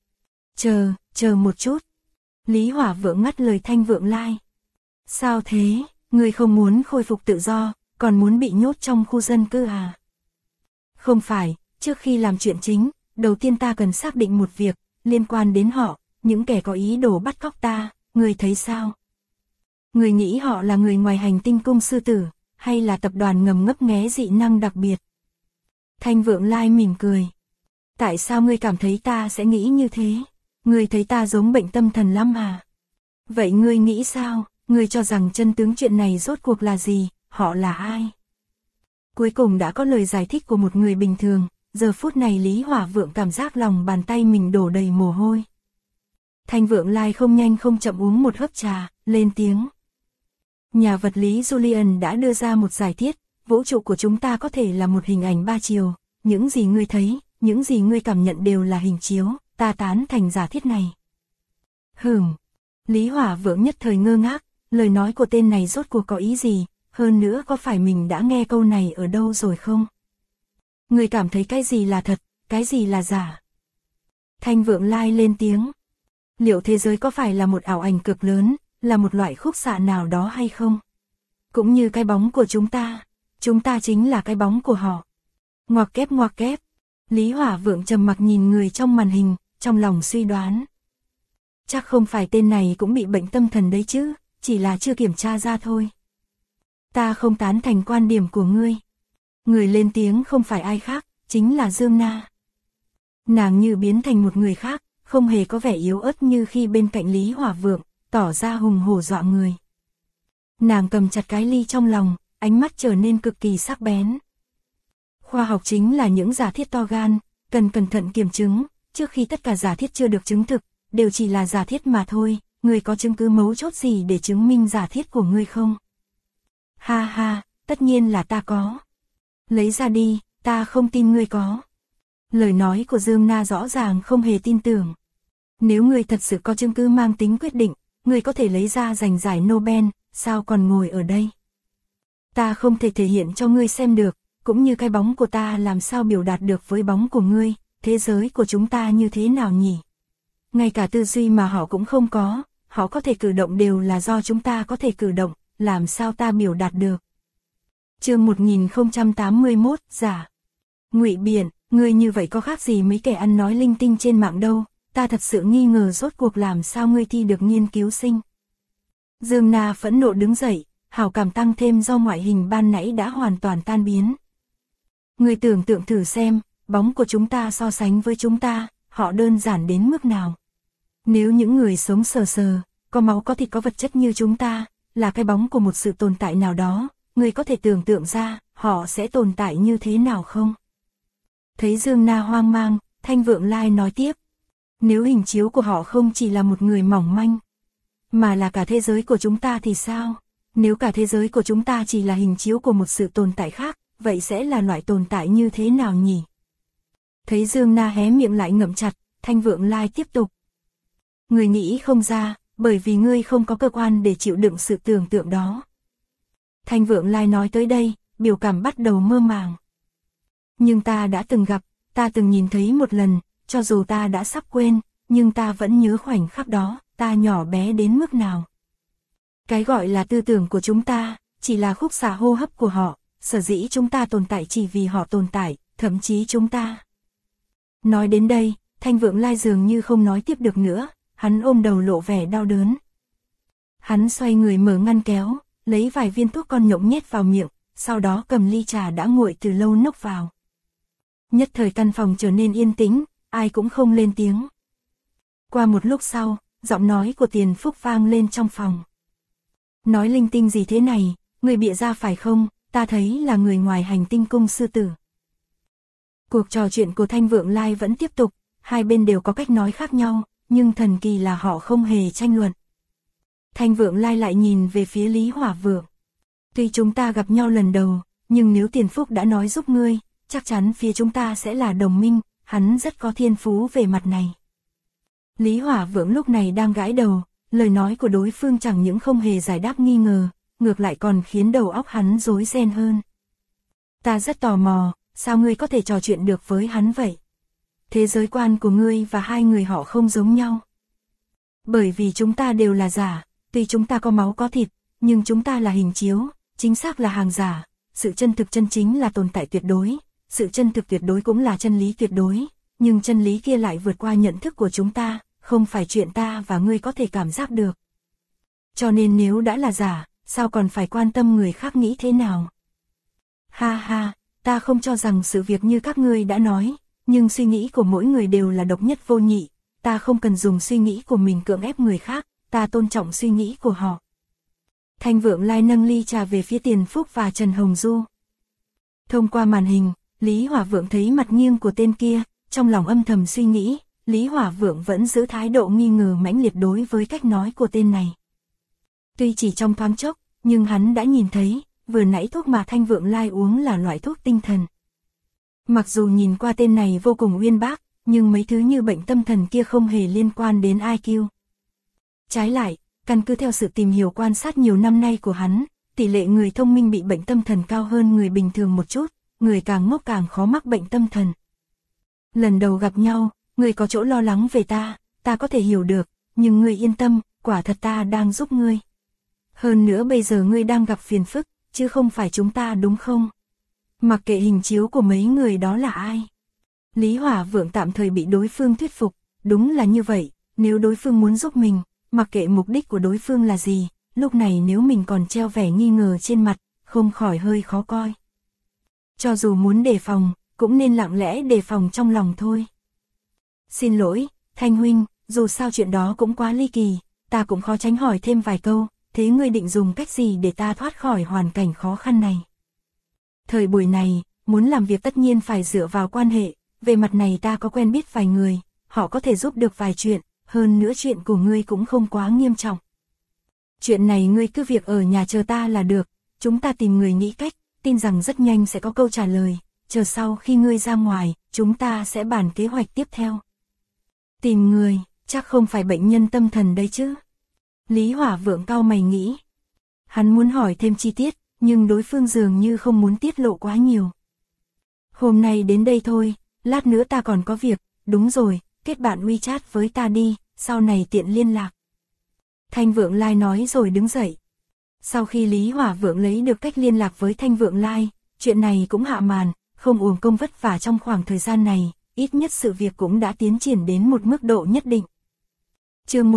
Chờ một chút. Lý Hỏa Vượng ngắt lời Thanh Vượng Lai. Sao thế, ngươi không muốn khôi phục tự do, còn muốn bị nhốt trong khu dân cư à? Không phải, trước khi làm chuyện chính, đầu tiên ta cần xác định một việc, liên quan đến họ, những kẻ có ý đồ bắt cóc ta, ngươi thấy sao? Ngươi nghĩ họ là người ngoài hành tinh cung sư tử, hay là tập đoàn ngầm ngấp nghé dị năng đặc biệt? Thanh Vượng Lai mỉm cười. Tại sao ngươi cảm thấy ta sẽ nghĩ như thế? Ngươi thấy ta giống bệnh tâm thần lắm à? Vậy ngươi nghĩ sao? Ngươi cho rằng chân tướng chuyện này rốt cuộc là gì? Họ là ai? Cuối cùng đã có lời giải thích của một người bình thường, giờ phút này Lý Hỏa Vượng cảm giác lòng bàn tay mình đổ đầy mồ hôi. Thanh Vượng Lai không nhanh không chậm uống một hớp trà, lên tiếng. Nhà vật lý Julian đã đưa ra một giải thiết, vũ trụ của chúng ta có thể là một hình ảnh ba chiều, những gì ngươi thấy, những gì ngươi cảm nhận đều là hình chiếu, ta tán thành giả thiết này. Lý Hỏa Vượng nhất thời ngơ ngác, lời nói của tên này rốt cuộc có ý gì, hơn nữa có phải mình đã nghe câu này ở đâu rồi không? Ngươi cảm thấy cái gì là thật, cái gì là giả? Thanh Vượng Lai lên tiếng. Liệu thế giới có phải là một ảo ảnh cực lớn, là một loại khúc xạ nào đó hay không? Cũng như cái bóng của chúng ta chính là cái bóng của họ. Ngoặc kép. Lý Hỏa Vượng trầm mặc nhìn người trong màn hình, trong lòng suy đoán. Chắc không phải tên này cũng bị bệnh tâm thần đấy chứ, chỉ là chưa kiểm tra ra thôi. Ta không tán thành quan điểm của ngươi. Người lên tiếng không phải ai khác, chính là Dương Na. Nàng như biến thành một người khác, không hề có vẻ yếu ớt như khi bên cạnh Lý Hỏa Vượng, tỏ ra hùng hổ dọa người. Nàng cầm chặt cái ly trong lòng, ánh mắt trở nên cực kỳ sắc bén. Khoa học chính là những giả thiết to gan, cần cẩn thận kiểm chứng, trước khi tất cả giả thiết chưa được chứng thực, đều chỉ là giả thiết mà thôi, ngươi có chứng cứ mấu chốt gì để chứng minh giả thiết của ngươi không? Ha, tất nhiên là ta có. Lấy ra đi, ta không tin ngươi có. Lời nói của Dương Na rõ ràng không hề tin tưởng. Nếu ngươi thật sự có chứng cứ mang tính quyết định, ngươi có thể lấy ra giành giải Nobel, sao còn ngồi ở đây? Ta không thể thể hiện cho ngươi xem được, cũng như cái bóng của ta làm sao biểu đạt được với bóng của ngươi, thế giới của chúng ta như thế nào nhỉ? Ngay cả tư duy mà họ cũng không có, họ có thể cử động đều là do chúng ta có thể cử động, làm sao ta biểu đạt được? Chương 1081, giả. Ngụy biện, ngươi như vậy có khác gì mấy kẻ ăn nói linh tinh trên mạng đâu, ta thật sự nghi ngờ rốt cuộc làm sao ngươi thi được nghiên cứu sinh. Dương Na phẫn nộ đứng dậy, hảo cảm tăng thêm do ngoại hình ban nãy đã hoàn toàn tan biến. Ngươi tưởng tượng thử xem, bóng của chúng ta so sánh với chúng ta, họ đơn giản đến mức nào. Nếu những người sống sờ, có máu có thịt có vật chất như chúng ta, là cái bóng của một sự tồn tại nào đó, ngươi có thể tưởng tượng ra, họ sẽ tồn tại như thế nào không? Thấy Dương Na hoang mang, Thanh Vượng Lai nói tiếp. Nếu hình chiếu của họ không chỉ là một người mỏng manh, mà là cả thế giới của chúng ta thì sao? Nếu cả thế giới của chúng ta chỉ là hình chiếu của một sự tồn tại khác, vậy sẽ là loại tồn tại như thế nào nhỉ? Thấy Dương Na hé miệng lại ngậm chặt, Thanh Vượng Lai tiếp tục. Ngươi nghĩ không ra, bởi vì ngươi không có cơ quan để chịu đựng sự tưởng tượng đó. Thanh Vượng Lai nói tới đây, biểu cảm bắt đầu mơ màng. Nhưng ta đã từng gặp, ta từng nhìn thấy một lần, cho dù ta đã sắp quên, nhưng ta vẫn nhớ khoảnh khắc đó, ta nhỏ bé đến mức nào. Cái gọi là tư tưởng của chúng ta, chỉ là khúc xạ hô hấp của họ, sở dĩ chúng ta tồn tại chỉ vì họ tồn tại, thậm chí chúng ta. Nói đến đây, Thanh Vượng Lai dường như không nói tiếp được nữa, hắn ôm đầu lộ vẻ đau đớn. Hắn xoay người mở ngăn kéo, lấy vài viên thuốc con nhộng nhét vào miệng, sau đó cầm ly trà đã nguội từ lâu nốc vào. Nhất thời căn phòng trở nên yên tĩnh, ai cũng không lên tiếng. Qua một lúc sau, giọng nói của Tiền Phúc vang lên trong phòng. Nói linh tinh gì thế này, người bịa ra phải không, ta thấy là người ngoài hành tinh cung sư tử. Cuộc trò chuyện của Thanh Vượng Lai vẫn tiếp tục, hai bên đều có cách nói khác nhau, nhưng thần kỳ là họ không hề tranh luận. Thanh Vượng Lai lại nhìn về phía Lý Hỏa Vượng. Tuy chúng ta gặp nhau lần đầu, nhưng nếu Tiền Phúc đã nói giúp ngươi, chắc chắn phía chúng ta sẽ là đồng minh, hắn rất có thiên phú về mặt này. Lý Hỏa Vượng lúc này đang gãi đầu, lời nói của đối phương chẳng những không hề giải đáp nghi ngờ, ngược lại còn khiến đầu óc hắn rối ren hơn. Ta rất tò mò, sao ngươi có thể trò chuyện được với hắn vậy? Thế giới quan của ngươi và hai người họ không giống nhau. Bởi vì chúng ta đều là giả, tuy chúng ta có máu có thịt, nhưng chúng ta là hình chiếu, chính xác là hàng giả, sự chân thực chân chính là tồn tại tuyệt đối, sự chân thực tuyệt đối cũng là chân lý tuyệt đối, nhưng chân lý kia lại vượt qua nhận thức của chúng ta, không phải chuyện ta và ngươi có thể cảm giác được. Cho nên nếu đã là giả, sao còn phải quan tâm người khác nghĩ thế nào? Ha ha, ta không cho rằng sự việc như các ngươi đã nói, nhưng suy nghĩ của mỗi người đều là độc nhất vô nhị, ta không cần dùng suy nghĩ của mình cưỡng ép người khác, ta tôn trọng suy nghĩ của họ. Thanh Vượng Lai nâng ly trà về phía Tiền Phúc và Trần Hồng Du. Thông qua màn hình, Lý Hỏa Vượng thấy mặt nghiêng của tên kia, trong lòng âm thầm suy nghĩ, Lý Hỏa Vượng vẫn giữ thái độ nghi ngờ mãnh liệt đối với cách nói của tên này. Tuy chỉ trong thoáng chốc, nhưng hắn đã nhìn thấy, vừa nãy thuốc mà Thanh Vượng Lai uống là loại thuốc tinh thần. Mặc dù nhìn qua tên này vô cùng uyên bác, nhưng mấy thứ như bệnh tâm thần kia không hề liên quan đến IQ. Trái lại, căn cứ theo sự tìm hiểu quan sát nhiều năm nay của hắn, tỷ lệ người thông minh bị bệnh tâm thần cao hơn người bình thường một chút, người càng ngốc càng khó mắc bệnh tâm thần. Lần đầu gặp nhau, ngươi có chỗ lo lắng về ta có thể hiểu được, nhưng ngươi yên tâm, quả thật ta đang giúp ngươi. Hơn nữa bây giờ ngươi đang gặp phiền phức, chứ không phải chúng ta đúng không? Mặc kệ hình chiếu của mấy người đó là ai. Lý Hỏa Vượng tạm thời bị đối phương thuyết phục, đúng là như vậy, nếu đối phương muốn giúp mình, mặc kệ mục đích của đối phương là gì, lúc này nếu mình còn treo vẻ nghi ngờ trên mặt, không khỏi hơi khó coi. Cho dù muốn đề phòng, cũng nên lặng lẽ đề phòng trong lòng thôi. Xin lỗi, Thanh huynh, dù sao chuyện đó cũng quá ly kỳ, ta cũng khó tránh hỏi thêm vài câu, thế ngươi định dùng cách gì để ta thoát khỏi hoàn cảnh khó khăn này? Thời buổi này, muốn làm việc tất nhiên phải dựa vào quan hệ, về mặt này ta có quen biết vài người, họ có thể giúp được vài chuyện, hơn nữa chuyện của ngươi cũng không quá nghiêm trọng. Chuyện này ngươi cứ việc ở nhà chờ ta là được, chúng ta tìm người nghĩ cách, tin rằng rất nhanh sẽ có câu trả lời, chờ sau khi ngươi ra ngoài, chúng ta sẽ bàn kế hoạch tiếp theo. Tìm người, chắc không phải bệnh nhân tâm thần đấy chứ? Lý Hỏa Vượng cau mày nghĩ. Hắn muốn hỏi thêm chi tiết, nhưng đối phương dường như không muốn tiết lộ quá nhiều. Hôm nay đến đây thôi, lát nữa ta còn có việc, đúng rồi, kết bạn WeChat với ta đi, sau này tiện liên lạc. Thanh Vượng Lai nói rồi đứng dậy. Sau khi Lý Hỏa Vượng lấy được cách liên lạc với Thanh Vượng Lai, chuyện này cũng hạ màn, không uổng công vất vả trong khoảng thời gian này, ít nhất sự việc cũng đã tiến triển đến một mức độ nhất định. Chương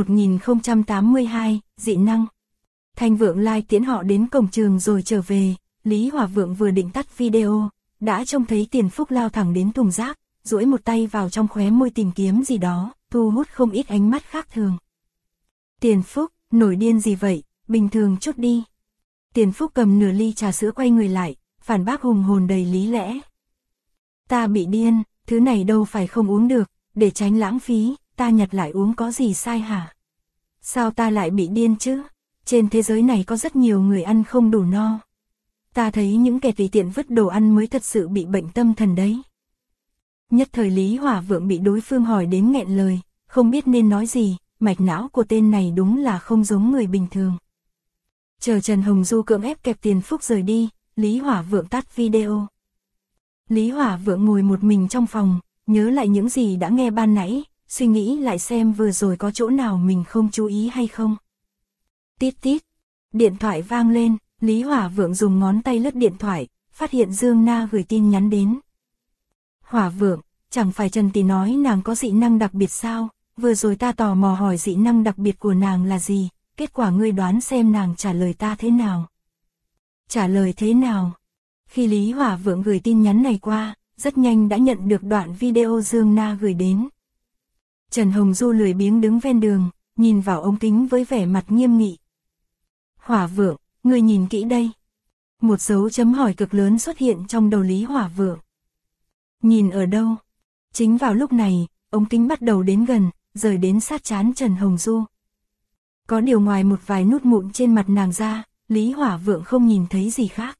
1082, dị năng. Thanh Vượng Lai tiễn họ đến cổng trường rồi trở về, Lý Hỏa Vượng vừa định tắt video, đã trông thấy Tiền Phúc lao thẳng đến thùng rác, duỗi một tay vào trong khóe môi tìm kiếm gì đó, thu hút không ít ánh mắt khác thường. Tiền Phúc, nổi điên gì vậy, bình thường chút đi. Tiền Phúc cầm nửa ly trà sữa quay người lại, phản bác hùng hồn đầy lý lẽ. Ta bị điên, thứ này đâu phải không uống được, để tránh lãng phí, ta nhặt lại uống có gì sai hả? Sao ta lại bị điên chứ? Trên thế giới này có rất nhiều người ăn không đủ no. Ta thấy những kẻ tùy tiện vứt đồ ăn mới thật sự bị bệnh tâm thần đấy. Nhất thời Lý Hỏa Vượng bị đối phương hỏi đến nghẹn lời, không biết nên nói gì, mạch não của tên này đúng là không giống người bình thường. Chờ Trần Hồng Du cưỡng ép kẹp Tiền Phúc rời đi, Lý Hỏa Vượng tắt video. Lý Hỏa Vượng ngồi một mình trong phòng, nhớ lại những gì đã nghe ban nãy, suy nghĩ lại xem vừa rồi có chỗ nào mình không chú ý hay không. Tít tít, điện thoại vang lên, Lý Hỏa Vượng dùng ngón tay lướt điện thoại, phát hiện Dương Na gửi tin nhắn đến. Hỏa Vượng, chẳng phải Trần tỷ nói nàng có dị năng đặc biệt sao, vừa rồi ta tò mò hỏi dị năng đặc biệt của nàng là gì, kết quả ngươi đoán xem nàng trả lời ta thế nào. Trả lời thế nào? Khi Lý Hỏa Vượng gửi tin nhắn này qua, rất nhanh đã nhận được đoạn video Dương Na gửi đến. Trần Hồng Du lười biếng đứng ven đường, nhìn vào ống kính với vẻ mặt nghiêm nghị. Hỏa Vượng, ngươi nhìn kỹ đây. Một dấu chấm hỏi cực lớn xuất hiện trong đầu Lý Hỏa Vượng. Nhìn ở đâu? Chính vào lúc này, ống kính bắt đầu đến gần, rời đến sát trán Trần Hồng Du. Có điều ngoài một vài nút mụn trên mặt nàng ra, Lý Hỏa Vượng không nhìn thấy gì khác.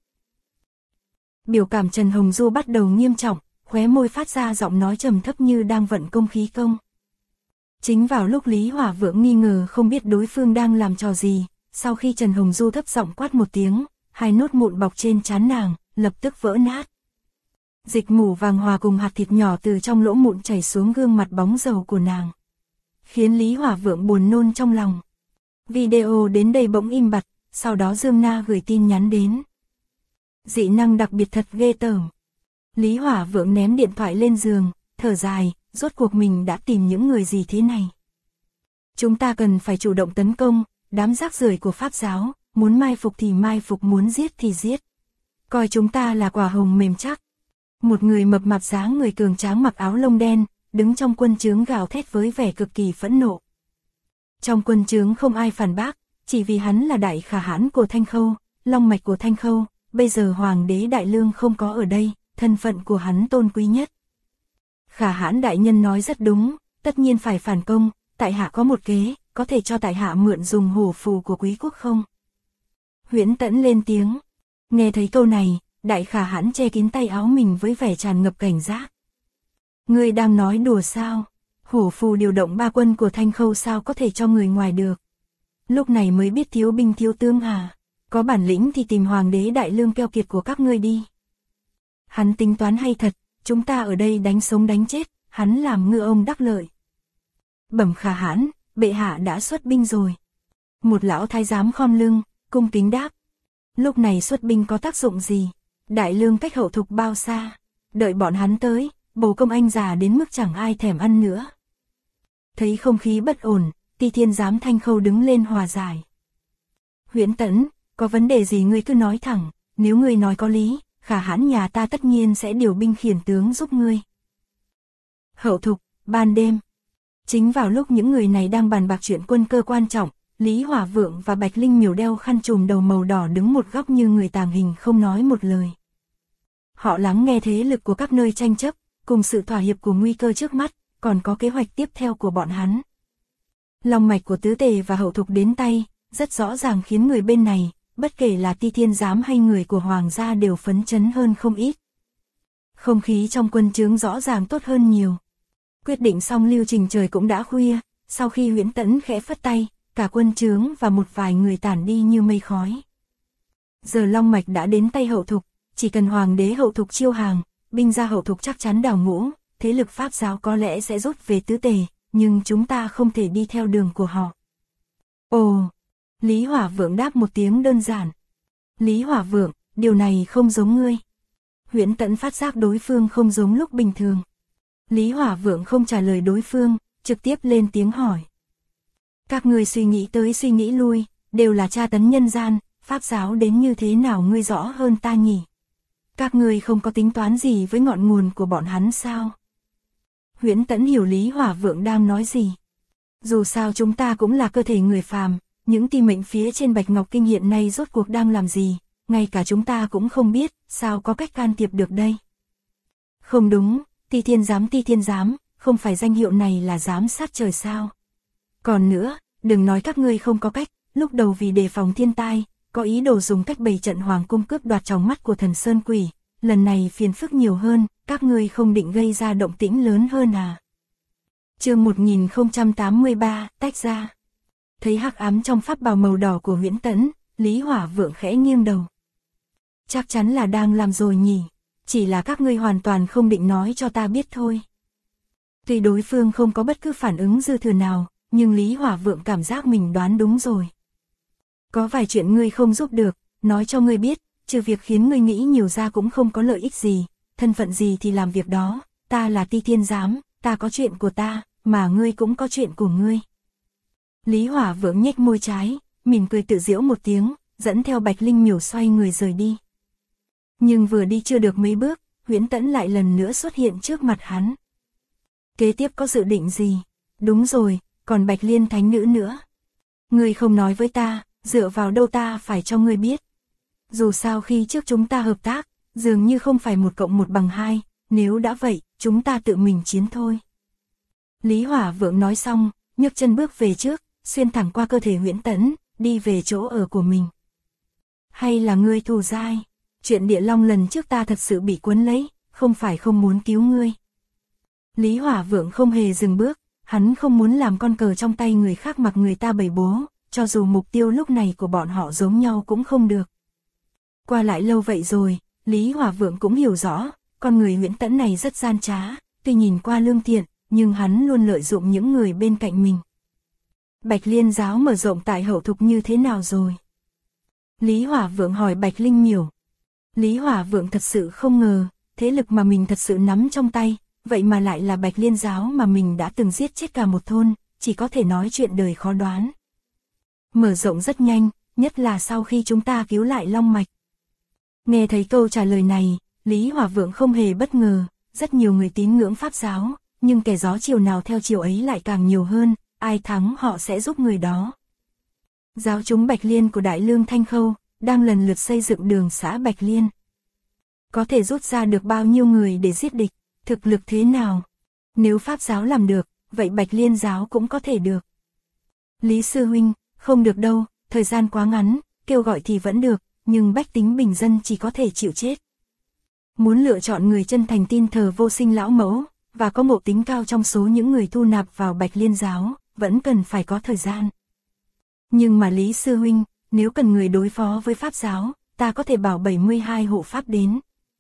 Biểu cảm Trần Hồng Du bắt đầu nghiêm trọng, khóe môi phát ra giọng nói trầm thấp như đang vận công khí công. Chính vào lúc Lý Hỏa Vượng nghi ngờ không biết đối phương đang làm trò gì, sau khi Trần Hồng Du thấp giọng quát một tiếng, hai nốt mụn bọc trên trán nàng, lập tức vỡ nát. Dịch mủ vàng hòa cùng hạt thịt nhỏ từ trong lỗ mụn chảy xuống gương mặt bóng dầu của nàng, khiến Lý Hỏa Vượng buồn nôn trong lòng. Video đến đây bỗng im bặt, sau đó Dương Na gửi tin nhắn đến. Dị năng đặc biệt thật ghê tởm. Lý Hỏa Vượng ném điện thoại lên giường, thở dài, rốt cuộc mình đã tìm những người gì thế này. Chúng ta cần phải chủ động tấn công, đám rác rưởi của Pháp giáo, muốn mai phục thì mai phục, muốn giết thì giết. Coi chúng ta là quả hồng mềm chắc. Một người mập mạp dáng người cường tráng mặc áo lông đen, đứng trong quân trướng gào thét với vẻ cực kỳ phẫn nộ. Trong quân trướng không ai phản bác, chỉ vì hắn là đại khả hãn của Thanh Khâu, long mạch của Thanh Khâu, bây giờ Hoàng đế Đại Lương không có ở đây, thân phận của hắn tôn quý nhất. Khả hãn đại nhân nói rất đúng, tất nhiên phải phản công, tại hạ có một kế, có thể cho tại hạ mượn dùng hổ phù của quý quốc không? Huyễn Tẫn lên tiếng. Nghe thấy câu này, đại khả hãn che kín tay áo mình với vẻ tràn ngập cảnh giác. Ngươi đang nói đùa sao? Hổ phù điều động 3 quân của Thanh Khâu sao có thể cho người ngoài được? Lúc này mới biết thiếu binh thiếu tướng à? Có bản lĩnh thì tìm Hoàng đế Đại Lương keo kiệt của các ngươi đi. Hắn tính toán hay thật, chúng ta ở đây đánh sống đánh chết, hắn làm ngựa ông đắc lợi. Bẩm khả hãn, bệ hạ đã xuất binh rồi. Một lão thái giám khom lưng, cung kính đáp. Lúc này xuất binh có tác dụng gì? Đại Lương cách Hậu Thục bao xa? Đợi bọn hắn tới, bồ công anh già đến mức chẳng ai thèm ăn nữa. Thấy không khí bất ổn, Ti Thiên giám Thanh Khâu đứng lên hòa giải. Huyễn Tẫn, có vấn đề gì ngươi cứ nói thẳng, nếu ngươi nói có lý, khả hãn nhà ta tất nhiên sẽ điều binh khiển tướng giúp ngươi. Hậu Thục, ban đêm. Chính vào lúc những người này đang bàn bạc chuyện quân cơ quan trọng, Lý Hỏa Vượng và Bạch Linh Miểu đeo khăn trùm đầu màu đỏ đứng một góc như người tàng hình không nói một lời. Họ lắng nghe thế lực của các nơi tranh chấp, cùng sự thỏa hiệp của nguy cơ trước mắt, còn có kế hoạch tiếp theo của bọn hắn. Long mạch của Tứ Tề và Hậu Thục đến tay, rất rõ ràng khiến người bên này, bất kể là Ti Thiên giám hay người của Hoàng gia đều phấn chấn hơn không ít. Không khí trong quân trướng rõ ràng tốt hơn nhiều. Quyết định xong lưu trình trời cũng đã khuya, sau khi Huyễn Tẫn khẽ phất tay, cả quân trướng và một vài người tản đi như mây khói. Giờ long mạch đã đến tay Hậu Thục, chỉ cần Hoàng đế Hậu Thục chiêu hàng, binh gia Hậu Thục chắc chắn đào ngũ, thế lực Pháp giáo có lẽ sẽ rút về Tứ Tề, nhưng chúng ta không thể đi theo đường của họ. Ồ! Lý Hỏa Vượng đáp một tiếng đơn giản. Lý Hỏa Vượng, điều này không giống ngươi. Huyễn Tẫn phát giác đối phương không giống lúc bình thường. Lý Hỏa Vượng không trả lời đối phương, trực tiếp lên tiếng hỏi. Các ngươi suy nghĩ tới suy nghĩ lui, đều là tra tấn nhân gian, Pháp giáo đến như thế nào ngươi rõ hơn ta nhỉ? Các ngươi không có tính toán gì với ngọn nguồn của bọn hắn sao? Huyễn Tẫn hiểu Lý Hỏa Vượng đang nói gì. Dù sao chúng ta cũng là cơ thể người phàm, những ti mệnh phía trên Bạch Ngọc Kinh hiện nay rốt cuộc đang làm gì, ngay cả chúng ta cũng không biết, sao có cách can thiệp được đây? Không đúng, Ti Thiên giám, không phải danh hiệu này là giám sát trời sao? Còn nữa, đừng nói các ngươi không có cách, lúc đầu vì đề phòng thiên tai, có ý đồ dùng cách bày trận hoàng cung cướp đoạt tròng mắt của Thần Sơn Quỷ, lần này phiền phức nhiều hơn, các ngươi không định gây ra động tĩnh lớn hơn à? Chương 1083, tách ra. Thấy hắc ám trong pháp bào màu đỏ của Huyễn Tẫn, Lý Hỏa Vượng khẽ nghiêng đầu. Chắc chắn là đang làm rồi nhỉ, chỉ là các ngươi hoàn toàn không định nói cho ta biết thôi. Tuy đối phương không có bất cứ phản ứng dư thừa nào, nhưng Lý Hỏa Vượng cảm giác mình đoán đúng rồi. Có vài chuyện ngươi không giúp được, nói cho ngươi biết, trừ việc khiến ngươi nghĩ nhiều ra cũng không có lợi ích gì, thân phận gì thì làm việc đó, ta là Ti Thiên Giám, ta có chuyện của ta, mà ngươi cũng có chuyện của ngươi. Lý Hỏa Vượng nhếch môi trái, mỉm cười tự giễu một tiếng, dẫn theo Bạch Linh Miểu xoay người rời đi. Nhưng vừa đi chưa được mấy bước, Huyễn Tẫn lại lần nữa xuất hiện trước mặt hắn. Kế tiếp có dự định gì? Đúng rồi, còn Bạch Liên Thánh Nữ nữa. Ngươi không nói với ta, dựa vào đâu ta phải cho ngươi biết. Dù sao khi trước chúng ta hợp tác, dường như không phải 1 + 1 = 2, nếu đã vậy, chúng ta tự mình chiến thôi. Lý Hỏa Vượng nói xong, nhấc chân bước về trước, xuyên thẳng qua cơ thể Huyễn Tẫn, đi về chỗ ở của mình. Hay là ngươi thù dai? Chuyện Địa Long lần trước ta thật sự bị cuốn lấy, không phải không muốn cứu ngươi. Lý Hỏa Vượng không hề dừng bước, hắn không muốn làm con cờ trong tay người khác mặc người ta bày bố, cho dù mục tiêu lúc này của bọn họ giống nhau cũng không được. Qua lại lâu vậy rồi, Lý Hỏa Vượng cũng hiểu rõ, con người Huyễn Tẫn này rất gian trá, tuy nhìn qua lương thiện, nhưng hắn luôn lợi dụng những người bên cạnh mình. Bạch Liên giáo mở rộng tại Hậu Thục như thế nào rồi? Lý Hỏa Vượng hỏi Bạch Linh Miểu. Lý Hỏa Vượng thật sự không ngờ, thế lực mà mình thật sự nắm trong tay, vậy mà lại là Bạch Liên giáo mà mình đã từng giết chết cả một thôn, chỉ có thể nói chuyện đời khó đoán. Mở rộng rất nhanh, nhất là sau khi chúng ta cứu lại Long Mạch. Nghe thấy câu trả lời này, Lý Hỏa Vượng không hề bất ngờ, rất nhiều người tín ngưỡng Pháp giáo, nhưng kẻ gió chiều nào theo chiều ấy lại càng nhiều hơn, ai thắng họ sẽ giúp người đó. Giáo chúng Bạch Liên của Đại Lương Thanh Khâu, đang lần lượt xây dựng đường xã Bạch Liên. Có thể rút ra được bao nhiêu người để giết địch, thực lực thế nào? Nếu Pháp giáo làm được, vậy Bạch Liên giáo cũng có thể được. Lý Sư Huynh, không được đâu, thời gian quá ngắn, kêu gọi thì vẫn được, nhưng bách tính bình dân chỉ có thể chịu chết. Muốn lựa chọn người chân thành tin thờ Vô Sinh lão mẫu, và có ngộ tính cao trong số những người thu nạp vào Bạch Liên giáo, vẫn cần phải có thời gian. Nhưng mà Lý Sư Huynh, nếu cần người đối phó với Pháp giáo, ta có thể bảo 72 hộ Pháp đến.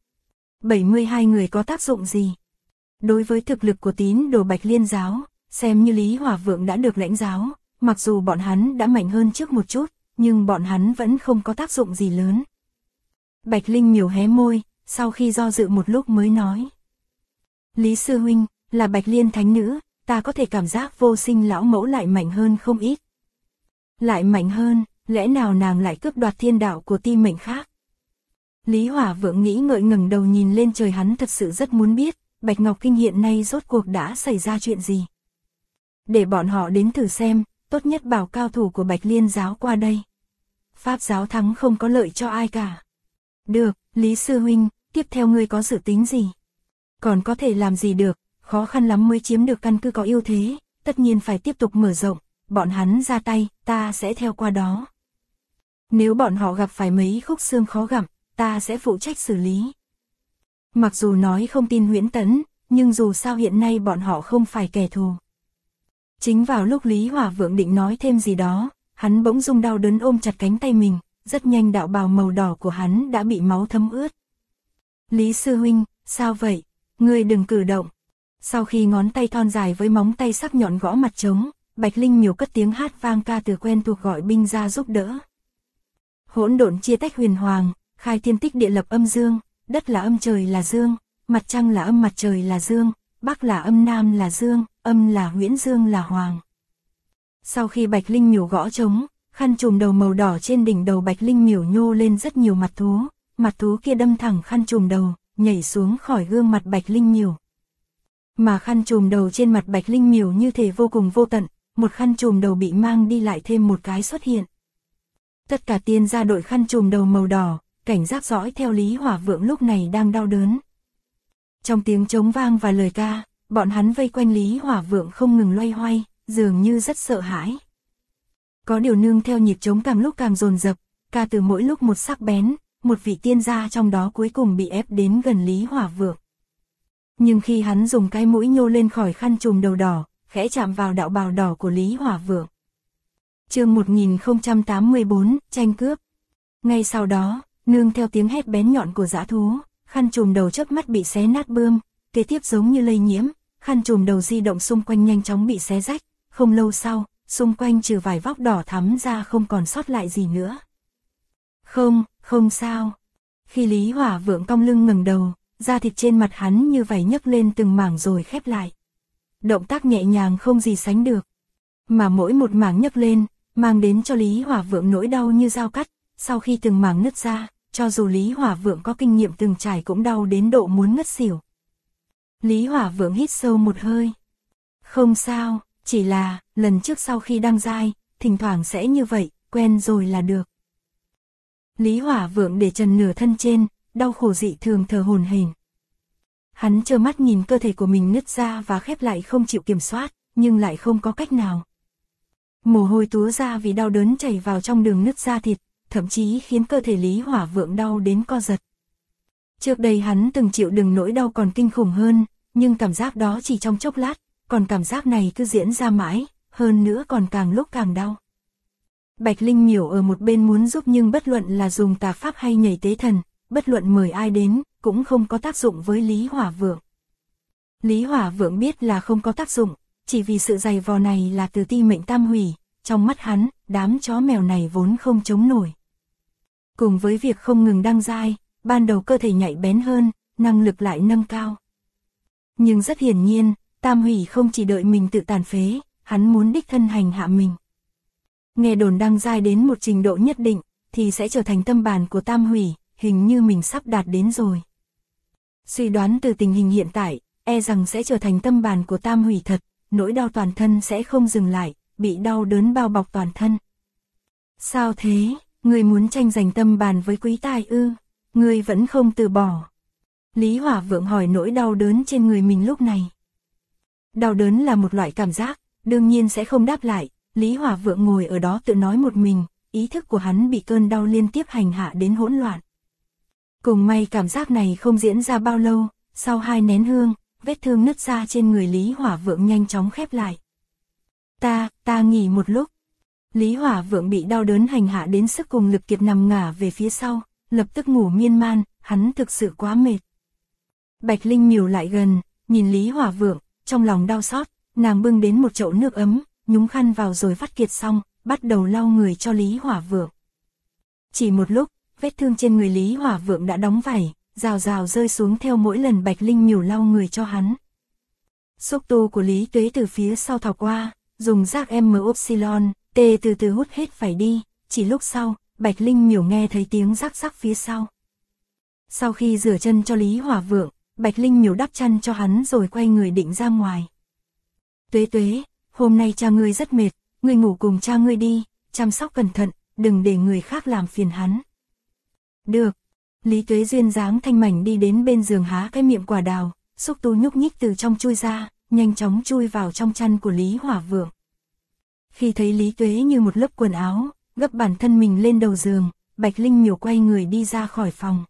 72 người có tác dụng gì? Đối với thực lực của tín đồ Bạch Liên giáo, xem như Lý Hỏa Vượng đã được lãnh giáo, mặc dù bọn hắn đã mạnh hơn trước một chút, nhưng bọn hắn vẫn không có tác dụng gì lớn. Bạch Linh Miểu hé môi, sau khi do dự một lúc mới nói. Lý Sư Huynh, là Bạch Liên Thánh Nữ, ta có thể cảm giác Vô Sinh lão mẫu lại mạnh hơn không ít. Lại mạnh hơn, lẽ nào nàng lại cướp đoạt thiên đạo của ti mệnh khác? Lý Hỏa Vượng nghĩ ngợi ngẩng đầu nhìn lên trời, hắn thật sự rất muốn biết, Bạch Ngọc Kinh hiện nay rốt cuộc đã xảy ra chuyện gì. Để bọn họ đến thử xem, tốt nhất bảo cao thủ của Bạch Liên giáo qua đây. Pháp giáo thắng không có lợi cho ai cả. Được, Lý Sư Huynh, tiếp theo ngươi có dự tính gì? Còn có thể làm gì được, khó khăn lắm mới chiếm được căn cứ có ưu thế, tất nhiên phải tiếp tục mở rộng, bọn hắn ra tay, ta sẽ theo qua đó. Nếu bọn họ gặp phải mấy khúc xương khó gặm, ta sẽ phụ trách xử lý. Mặc dù nói không tin Huyễn Tẫn, nhưng dù sao hiện nay bọn họ không phải kẻ thù. Chính vào lúc Lý Hỏa Vượng định nói thêm gì đó, hắn bỗng rung đau đớn ôm chặt cánh tay mình, rất nhanh đạo bào màu đỏ của hắn đã bị máu thấm ướt. Lý Sư Huynh, sao vậy? Ngươi đừng cử động. Sau khi ngón tay thon dài với móng tay sắc nhọn gõ mặt trống, Bạch Linh Miểu cất tiếng hát vang ca từ quen thuộc gọi binh ra giúp đỡ. Hỗn độn chia tách huyền hoàng, khai thiên tích địa lập âm dương, đất là âm trời là dương, mặt trăng là âm mặt trời là dương, bắc là âm nam là dương, âm là huyễn dương là hoàng. Sau khi Bạch Linh Miểu gõ trống, khăn trùm đầu màu đỏ trên đỉnh đầu Bạch Linh Miểu nhô lên rất nhiều mặt thú kia đâm thẳng khăn trùm đầu, nhảy xuống khỏi gương mặt Bạch Linh Miểu. Mà khăn trùm đầu trên mặt Bạch Linh Miểu như thể vô cùng vô tận, một khăn trùm đầu bị mang đi lại thêm một cái xuất hiện. Tất cả tiên gia đội khăn trùm đầu màu đỏ, cảnh giác dõi theo Lý Hỏa Vượng lúc này đang đau đớn. Trong tiếng trống vang và lời ca, bọn hắn vây quanh Lý Hỏa Vượng không ngừng loay hoay, dường như rất sợ hãi. Có điều nương theo nhịp trống càng lúc càng dồn dập, ca từ mỗi lúc một sắc bén, một vị tiên gia trong đó cuối cùng bị ép đến gần Lý Hỏa Vượng. Nhưng khi hắn dùng cái mũi nhô lên khỏi khăn trùm đầu đỏ, khẽ chạm vào đạo bào đỏ của Lý Hỏa Vượng. Chương 1084, tranh cướp. Ngay sau đó, nương theo tiếng hét bén nhọn của dã thú, khăn trùm đầu chớp mắt bị xé nát bươm, kế tiếp giống như lây nhiễm, khăn trùm đầu di động xung quanh nhanh chóng bị xé rách, không lâu sau, xung quanh trừ vài vóc đỏ thắm ra không còn sót lại gì nữa. Không sao. Khi Lý Hỏa Vượng cong lưng ngẩng đầu, da thịt trên mặt hắn như vảy nhấc lên từng mảng rồi khép lại. Động tác nhẹ nhàng không gì sánh được. Mà mỗi một mảng nhấc lên, mang đến cho Lý Hỏa Vượng nỗi đau như dao cắt, sau khi từng mảng nứt ra, cho dù Lý Hỏa Vượng có kinh nghiệm từng trải cũng đau đến độ muốn ngất xỉu. Lý Hỏa Vượng hít sâu một hơi. Không sao, chỉ là, lần trước sau khi đăng giai, thỉnh thoảng sẽ như vậy, quen rồi là được. Lý Hỏa Vượng để trần nửa thân trên, đau khổ dị thường thở hổn hển. Hắn trơ mắt nhìn cơ thể của mình nứt ra và khép lại không chịu kiểm soát, nhưng lại không có cách nào. Mồ hôi túa ra vì đau đớn chảy vào trong đường nứt da thịt, thậm chí khiến cơ thể Lý Hỏa Vượng đau đến co giật. Trước đây hắn từng chịu đựng nỗi đau còn kinh khủng hơn, nhưng cảm giác đó chỉ trong chốc lát, còn cảm giác này cứ diễn ra mãi, hơn nữa còn càng lúc càng đau. Bạch Linh Miểu ở một bên muốn giúp nhưng bất luận là dùng tà pháp hay nhảy tế thần, bất luận mời ai đến, cũng không có tác dụng với Lý Hỏa Vượng. Lý Hỏa Vượng biết là không có tác dụng, chỉ vì sự dày vò này là từ ti mệnh tam hủy, trong mắt hắn, đám chó mèo này vốn không chống nổi. Cùng với việc không ngừng đăng giai, ban đầu cơ thể nhạy bén hơn, năng lực lại nâng cao. Nhưng rất hiển nhiên, tam hủy không chỉ đợi mình tự tàn phế, hắn muốn đích thân hành hạ mình. Nghe đồn đăng giai đến một trình độ nhất định, thì sẽ trở thành tâm bàn của tam hủy, hình như mình sắp đạt đến rồi. Suy đoán từ tình hình hiện tại, e rằng sẽ trở thành tâm bàn của tam hủy thật, nỗi đau toàn thân sẽ không dừng lại, bị đau đớn bao bọc toàn thân. Sao thế, ngươi muốn tranh giành tâm bàn với quý tài ư, ngươi vẫn không từ bỏ. Lý Hỏa Vượng hỏi nỗi đau đớn trên người mình lúc này. Đau đớn là một loại cảm giác, đương nhiên sẽ không đáp lại, Lý Hỏa Vượng ngồi ở đó tự nói một mình, ý thức của hắn bị cơn đau liên tiếp hành hạ đến hỗn loạn. Cùng may cảm giác này không diễn ra bao lâu, sau 2 nén hương, vết thương nứt ra trên người Lý Hỏa Vượng nhanh chóng khép lại. Ta nghỉ một lúc. Lý Hỏa Vượng bị đau đớn hành hạ đến sức cùng lực kiệt nằm ngả về phía sau, lập tức ngủ miên man, hắn thực sự quá mệt. Bạch Linh Miểu lại gần, nhìn Lý Hỏa Vượng, trong lòng đau xót, nàng bưng đến một chậu nước ấm, nhúng khăn vào rồi vắt kiệt xong, bắt đầu lau người cho Lý Hỏa Vượng. Chỉ một lúc, vết thương trên người Lý Hỏa Vượng đã đóng vảy, rào rào rơi xuống theo mỗi lần Bạch Linh Miểu lau người cho hắn. Xúc tu của Lý Tuế từ phía sau thọc qua, dùng rác M-Upsilon, tê từ từ hút hết phải đi, chỉ lúc sau, Bạch Linh Miểu nghe thấy tiếng rắc rắc phía sau. Sau khi rửa chân cho Lý Hỏa Vượng, Bạch Linh Miểu đắp chăn cho hắn rồi quay người định ra ngoài. Tuế, hôm nay cha ngươi rất mệt, ngươi ngủ cùng cha ngươi đi, chăm sóc cẩn thận, đừng để người khác làm phiền hắn. Được. Lý Tuế duyên dáng thanh mảnh đi đến bên giường há cái miệng quả đào, xúc tu nhúc nhích từ trong chui ra, nhanh chóng chui vào trong chăn của Lý Hỏa Vượng. Khi thấy Lý Tuế như một lớp quần áo, gấp bản thân mình lên đầu giường, Bạch Linh Miểu quay người đi ra khỏi phòng.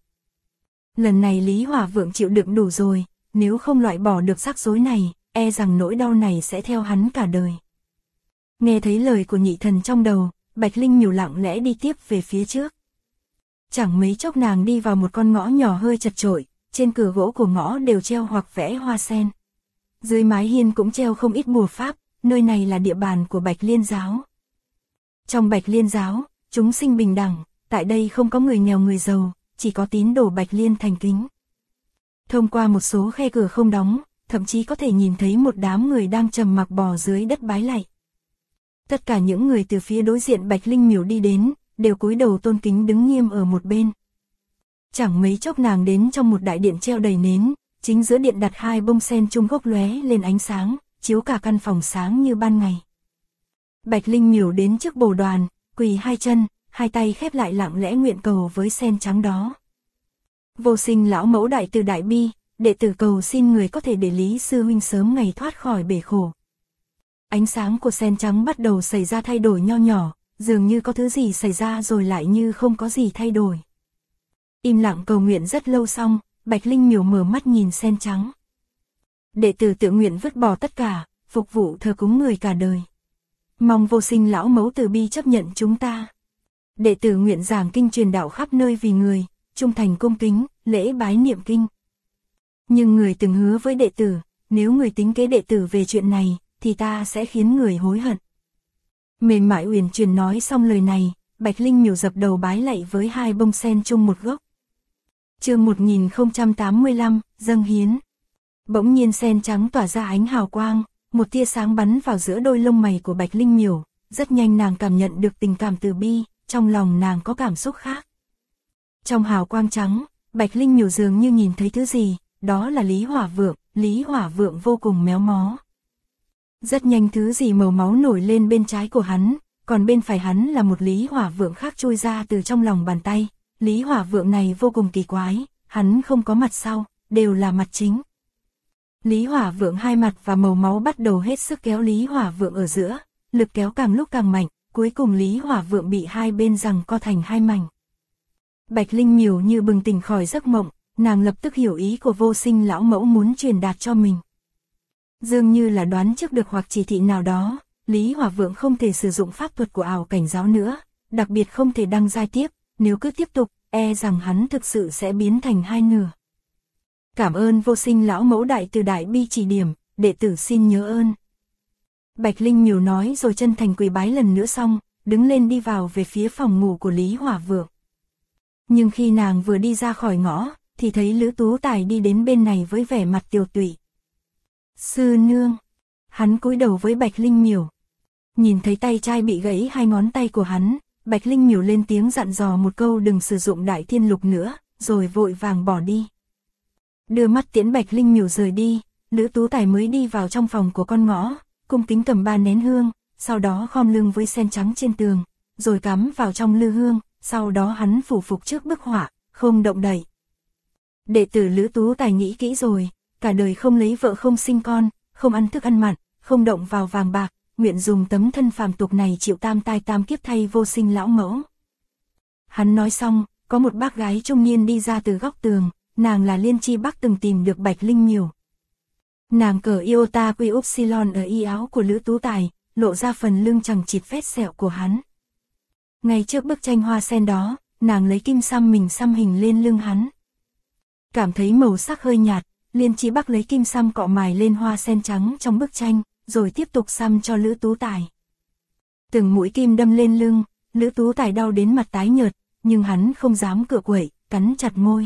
Lần này Lý Hỏa Vượng chịu đựng đủ rồi, nếu không loại bỏ được rắc rối này, e rằng nỗi đau này sẽ theo hắn cả đời. Nghe thấy lời của nhị thần trong đầu, Bạch Linh Miểu lặng lẽ đi tiếp về phía trước. Chẳng mấy chốc nàng đi vào một con ngõ nhỏ hơi chật chội, trên cửa gỗ của ngõ đều treo hoặc vẽ hoa sen. Dưới mái hiên cũng treo không ít bùa pháp, nơi này là địa bàn của Bạch Liên giáo. Trong Bạch Liên giáo, chúng sinh bình đẳng, tại đây không có người nghèo người giàu, chỉ có tín đồ Bạch Liên thành kính. Thông qua một số khe cửa không đóng, thậm chí có thể nhìn thấy một đám người đang trầm mặc bò dưới đất bái lạy. Tất cả những người từ phía đối diện Bạch Linh Miểu đi đến, đều cúi đầu tôn kính đứng nghiêm ở một bên. Chẳng mấy chốc nàng đến trong một đại điện treo đầy nến, chính giữa điện đặt 2 bông sen chung gốc lóe lên ánh sáng, chiếu cả căn phòng sáng như ban ngày. Bạch Linh Miểu đến trước bồ đoàn, quỳ 2 chân, 2 tay khép lại lặng lẽ nguyện cầu với sen trắng đó. Vô Sinh lão mẫu đại từ đại bi, đệ tử cầu xin người có thể để Lý sư huynh sớm ngày thoát khỏi bể khổ. Ánh sáng của sen trắng bắt đầu xảy ra thay đổi nho nhỏ, dường như có thứ gì xảy ra rồi lại như không có gì thay đổi. Im lặng cầu nguyện rất lâu xong, Bạch Linh Miểu mở mắt nhìn sen trắng. Đệ tử tự nguyện vứt bỏ tất cả, phục vụ thờ cúng người cả đời. Mong Vô Sinh lão mẫu từ bi chấp nhận chúng ta. Đệ tử nguyện giảng kinh truyền đạo khắp nơi vì người, trung thành cung kính, lễ bái niệm kinh. Nhưng người từng hứa với đệ tử, nếu người tính kế đệ tử về chuyện này, thì ta sẽ khiến người hối hận. Mềm mại uyển chuyển nói xong lời này, Bạch Linh Miểu dập đầu bái lạy với 2 bông sen chung một gốc. Chương 1085, dâng hiến. Bỗng nhiên sen trắng tỏa ra ánh hào quang, một tia sáng bắn vào giữa đôi lông mày của Bạch Linh Miểu, rất nhanh nàng cảm nhận được tình cảm từ bi, trong lòng nàng có cảm xúc khác. Trong hào quang trắng, Bạch Linh Miểu dường như nhìn thấy thứ gì, đó là Lý Hỏa Vượng vô cùng méo mó. Rất nhanh thứ gì màu máu nổi lên bên trái của hắn, còn bên phải hắn là một Lý Hỏa Vượng khác chui ra từ trong lòng bàn tay. Lý Hỏa Vượng này vô cùng kỳ quái, hắn không có mặt sau, đều là mặt chính. Lý Hỏa Vượng hai mặt và màu máu bắt đầu hết sức kéo Lý Hỏa Vượng ở giữa, lực kéo càng lúc càng mạnh, cuối cùng Lý Hỏa Vượng bị hai bên giằng co thành hai mảnh. Bạch Linh Miểu như bừng tỉnh khỏi giấc mộng, nàng lập tức hiểu ý của Vô Sinh lão mẫu muốn truyền đạt cho mình. Dường như là đoán trước được hoặc chỉ thị nào đó, Lý Hỏa Vượng không thể sử dụng pháp thuật của ảo cảnh giáo nữa, đặc biệt không thể đăng giai tiếp, nếu cứ tiếp tục, e rằng hắn thực sự sẽ biến thành hai nửa. Cảm ơn Vô Sinh lão mẫu đại từ đại bi chỉ điểm, đệ tử xin nhớ ơn. Bạch Linh Miểu nói rồi chân thành quỳ bái lần nữa xong, đứng lên đi vào về phía phòng ngủ của Lý Hỏa Vượng. Nhưng khi nàng vừa đi ra khỏi ngõ, thì thấy Lữ Tú Tài đi đến bên này với vẻ mặt tiều tụy. Sư nương. Hắn cúi đầu với Bạch Linh Miểu. Nhìn thấy tay trai bị gãy hai ngón tay của hắn, Bạch Linh Miểu lên tiếng dặn dò một câu đừng sử dụng Đại Thiên Lục nữa, rồi vội vàng bỏ đi. Đưa mắt tiễn Bạch Linh Miểu rời đi, Lữ Tú Tài mới đi vào trong phòng của con ngõ, cung kính cầm 3 nén hương, sau đó khom lưng với sen trắng trên tường, rồi cắm vào trong lư hương, sau đó hắn phủ phục trước bức họa, không động đậy. Đệ tử Lữ Tú Tài nghĩ kỹ rồi, cả đời không lấy vợ không sinh con, không ăn thức ăn mặn, không động vào vàng bạc, nguyện dùng tấm thân phàm tục này chịu tam tai tam kiếp thay Vô Sinh lão mẫu. Hắn nói xong, có một bác gái trung niên đi ra từ góc tường, nàng là Liên Chi Bắc từng tìm được Bạch Linh Miểu. Nàng cởi iota quy upsilon ở y áo của Lữ Tú Tài, lộ ra phần lưng chằng chịt vết sẹo của hắn. Ngay trước bức tranh hoa sen đó, nàng lấy kim xăm mình xăm hình lên lưng hắn. Cảm thấy màu sắc hơi nhạt, Liên Chi Bắc lấy kim xăm cọ mài lên hoa sen trắng trong bức tranh, rồi tiếp tục xăm cho Lữ Tú Tài. Từng mũi kim đâm lên lưng, Lữ Tú Tài đau đến mặt tái nhợt, nhưng hắn không dám cựa quậy, cắn chặt môi.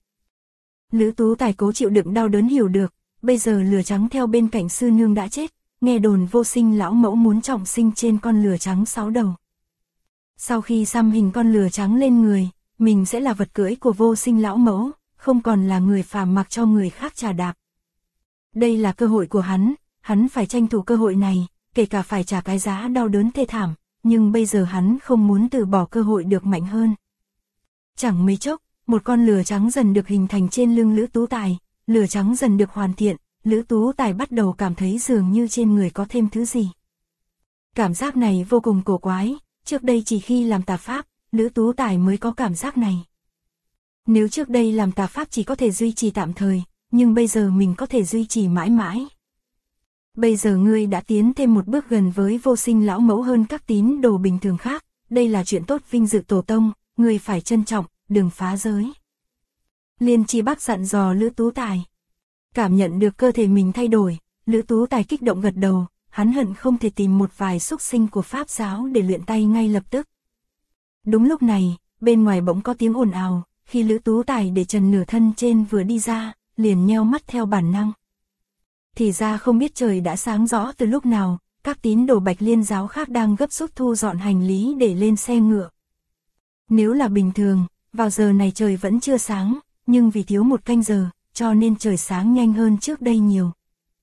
Lữ Tú Tài cố chịu đựng đau đớn hiểu được, bây giờ lửa trắng theo bên cạnh sư nương đã chết, nghe đồn Vô Sinh lão mẫu muốn trọng sinh trên con lửa trắng 6 đầu. Sau khi xăm hình con lửa trắng lên người, mình sẽ là vật cưỡi của Vô Sinh lão mẫu, không còn là người phàm mặc cho người khác chà đạp. Đây là cơ hội của hắn phải tranh thủ cơ hội này, kể cả phải trả cái giá đau đớn thê thảm, nhưng bây giờ hắn không muốn từ bỏ cơ hội được mạnh hơn. Chẳng mấy chốc, một con lửa trắng dần được hình thành trên lưng Lữ Tú Tài, lửa trắng dần được hoàn thiện, Lữ Tú Tài bắt đầu cảm thấy dường như trên người có thêm thứ gì. Cảm giác này vô cùng cổ quái, trước đây chỉ khi làm tà pháp, Lữ Tú Tài mới có cảm giác này. Nếu trước đây làm tà pháp chỉ có thể duy trì tạm thời, nhưng bây giờ mình có thể duy trì mãi mãi. Bây giờ ngươi đã tiến thêm một bước gần với Vô Sinh lão mẫu hơn các tín đồ bình thường khác, đây là chuyện tốt vinh dự tổ tông, ngươi phải trân trọng, đừng phá giới. Liên Chi Bắc dặn dò Lữ Tú Tài. Cảm nhận được cơ thể mình thay đổi, Lữ Tú Tài kích động gật đầu, hắn hận không thể tìm một vài xúc sinh của Pháp giáo để luyện tay ngay lập tức. Đúng lúc này, bên ngoài bỗng có tiếng ồn ào, khi Lữ Tú Tài để trần nửa thân trên vừa đi ra, liền nheo mắt theo bản năng. Thì ra không biết trời đã sáng rõ từ lúc nào, các tín đồ Bạch Liên giáo khác đang gấp rút thu dọn hành lý để lên xe ngựa. Nếu là bình thường, vào giờ này trời vẫn chưa sáng, nhưng vì thiếu một canh giờ, cho nên trời sáng nhanh hơn trước đây nhiều.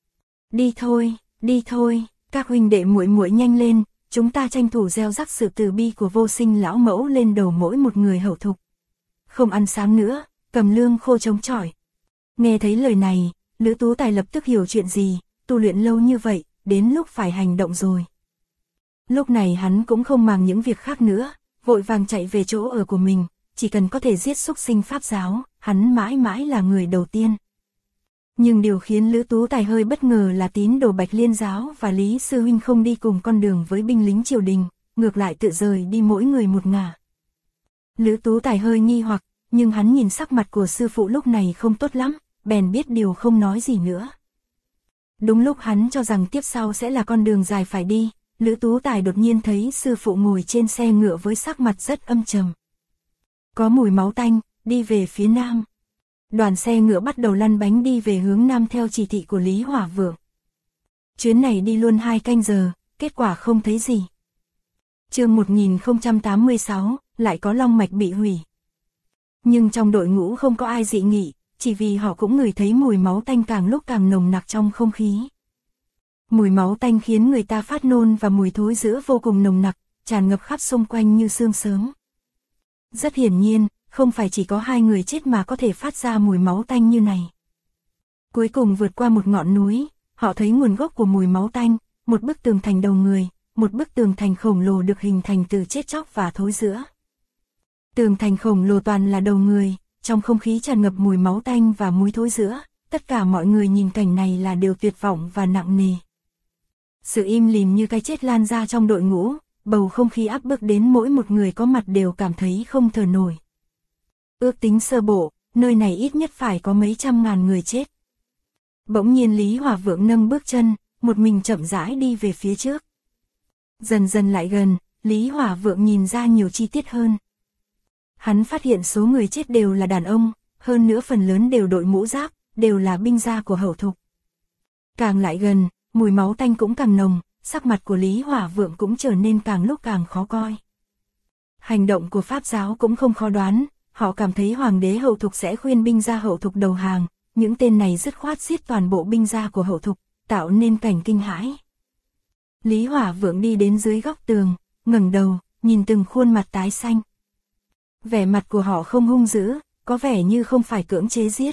Đi thôi, các huynh đệ muội muội nhanh lên, chúng ta tranh thủ gieo rắc sự từ bi của Vô Sinh lão mẫu lên đầu mỗi một người hậu thục. Không ăn sáng nữa, cầm lương khô chống chọi. Nghe thấy lời này, Lữ Tú Tài lập tức hiểu chuyện gì, tu luyện lâu như vậy, đến lúc phải hành động rồi. Lúc này hắn cũng không màng những việc khác nữa, vội vàng chạy về chỗ ở của mình, chỉ cần có thể giết xúc sinh Pháp giáo, hắn mãi mãi là người đầu tiên. Nhưng điều khiến Lữ Tú Tài hơi bất ngờ là tín đồ Bạch Liên giáo và Lý Sư Huynh không đi cùng con đường với binh lính triều đình, ngược lại tự rời đi mỗi người một ngả. Lữ Tú Tài hơi nghi hoặc, nhưng hắn nhìn sắc mặt của sư phụ lúc này không tốt lắm, bèn biết điều không nói gì nữa. Đúng lúc hắn cho rằng tiếp sau sẽ là con đường dài phải đi, Lữ Tú Tài đột nhiên thấy sư phụ ngồi trên xe ngựa với sắc mặt rất âm trầm. Có mùi máu tanh, đi về phía nam, Đoàn xe ngựa bắt đầu lăn bánh đi về hướng nam theo chỉ thị của Lý Hỏa Vượng. Chuyến này đi luôn 2 canh giờ, kết quả không thấy gì. Chương 1086, lại có long mạch bị hủy. Nhưng trong đội ngũ không có ai dị nghị, chỉ vì họ cũng ngửi thấy mùi máu tanh càng lúc càng nồng nặc trong không khí. Mùi máu tanh khiến người ta phát nôn và mùi thối rữa vô cùng nồng nặc, tràn ngập khắp xung quanh như sương sớm. Rất hiển nhiên, không phải chỉ có 2 người chết mà có thể phát ra mùi máu tanh như này. Cuối cùng vượt qua một ngọn núi, họ thấy nguồn gốc của mùi máu tanh, một bức tường thành đầu người, một bức tường thành khổng lồ được hình thành từ chết chóc và thối rữa. Tường thành khổng lồ toàn là đầu người, trong không khí tràn ngập mùi máu tanh và mùi thối rữa, tất cả mọi người nhìn cảnh này là đều tuyệt vọng và nặng nề. Sự im lìm như cái chết lan ra trong đội ngũ, bầu không khí áp bức đến mỗi một người có mặt đều cảm thấy không thở nổi. Ước tính sơ bộ, nơi này ít nhất phải có mấy trăm ngàn người chết. Bỗng nhiên Lý Hỏa Vượng nâng bước chân, một mình chậm rãi đi về phía trước. Dần dần lại gần, Lý Hỏa Vượng nhìn ra nhiều chi tiết hơn. Hắn phát hiện số người chết đều là đàn ông, hơn nữa phần lớn đều đội mũ giáp, đều là binh gia của Hậu Thục. Càng lại gần, mùi máu tanh cũng càng nồng, sắc mặt của Lý Hỏa Vượng cũng trở nên càng lúc càng khó coi. Hành động của Pháp giáo cũng không khó đoán, họ cảm thấy Hoàng đế Hậu Thục sẽ khuyên binh gia Hậu Thục đầu hàng, những tên này dứt khoát giết toàn bộ binh gia của Hậu Thục, tạo nên cảnh kinh hãi. Lý Hỏa Vượng đi đến dưới góc tường, ngẩng đầu, nhìn từng khuôn mặt tái xanh. Vẻ mặt của họ không hung dữ, có vẻ như không phải cưỡng chế giết.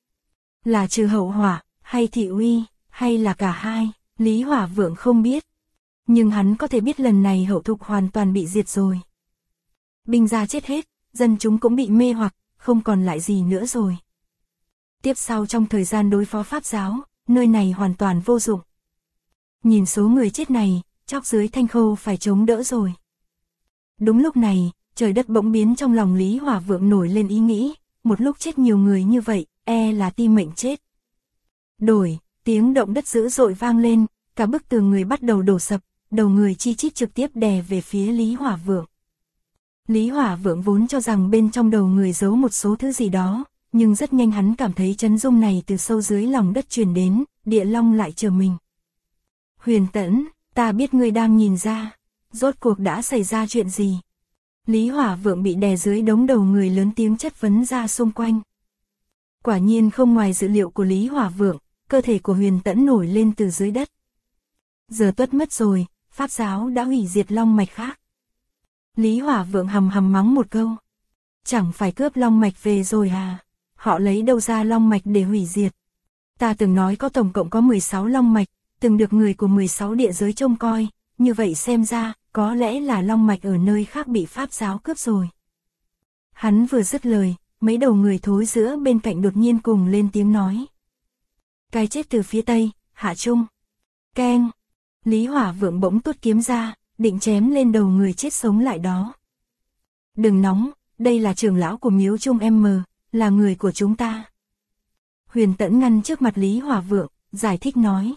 Là Trừ Hậu Hỏa, hay Thị Uy, hay là cả hai, Lý Hỏa Vượng không biết. Nhưng hắn có thể biết lần này Hậu Thục hoàn toàn bị diệt rồi. Binh gia chết hết, dân chúng cũng bị mê hoặc, không còn lại gì nữa rồi. Tiếp sau trong thời gian đối phó Pháp giáo, nơi này hoàn toàn vô dụng. Nhìn số người chết này, chóp dưới Thanh Khâu phải chống đỡ rồi. Đúng lúc này, trời đất bỗng biến, trong lòng Lý Hỏa Vượng nổi lên ý nghĩ, một lúc chết nhiều người như vậy, là ti mệnh chết. Đổi, tiếng động đất dữ dội vang lên, cả bức tường người bắt đầu đổ sập, đầu người chi chít trực tiếp đè về phía Lý Hỏa Vượng. Lý Hỏa Vượng vốn cho rằng bên trong đầu người giấu một số thứ gì đó, nhưng rất nhanh hắn cảm thấy chấn rung này từ sâu dưới lòng đất truyền đến, Địa Long lại chờ mình. Huyền Tẫn, ta biết ngươi đang nhìn ra, rốt cuộc đã xảy ra chuyện gì? Lý Hỏa Vượng bị đè dưới đống đầu người lớn tiếng chất vấn ra xung quanh. Quả nhiên không ngoài dự liệu của Lý Hỏa Vượng, cơ thể của Huyền Tẫn nổi lên từ dưới đất. Giờ tuất mất rồi, Pháp giáo đã hủy diệt long mạch khác. Lý Hỏa Vượng hầm hầm mắng một câu. Chẳng phải cướp long mạch về rồi à? Họ lấy đâu ra long mạch để hủy diệt? Ta từng nói có tổng cộng có 16 long mạch, từng được người của 16 địa giới trông coi, như vậy xem ra, có lẽ là long mạch ở nơi khác bị Pháp giáo cướp rồi. Hắn vừa dứt lời, mấy đầu người thối rữa bên cạnh đột nhiên cùng lên tiếng nói. Cái chết từ phía tây, Hạ Trung. Keng. Lý Hỏa Vượng bỗng tuốt kiếm ra, định chém lên đầu người chết sống lại đó. Đừng nóng, đây là trưởng lão của miếu Trung M, là người của chúng ta. Huyền Tẫn ngăn trước mặt Lý Hỏa Vượng, giải thích nói.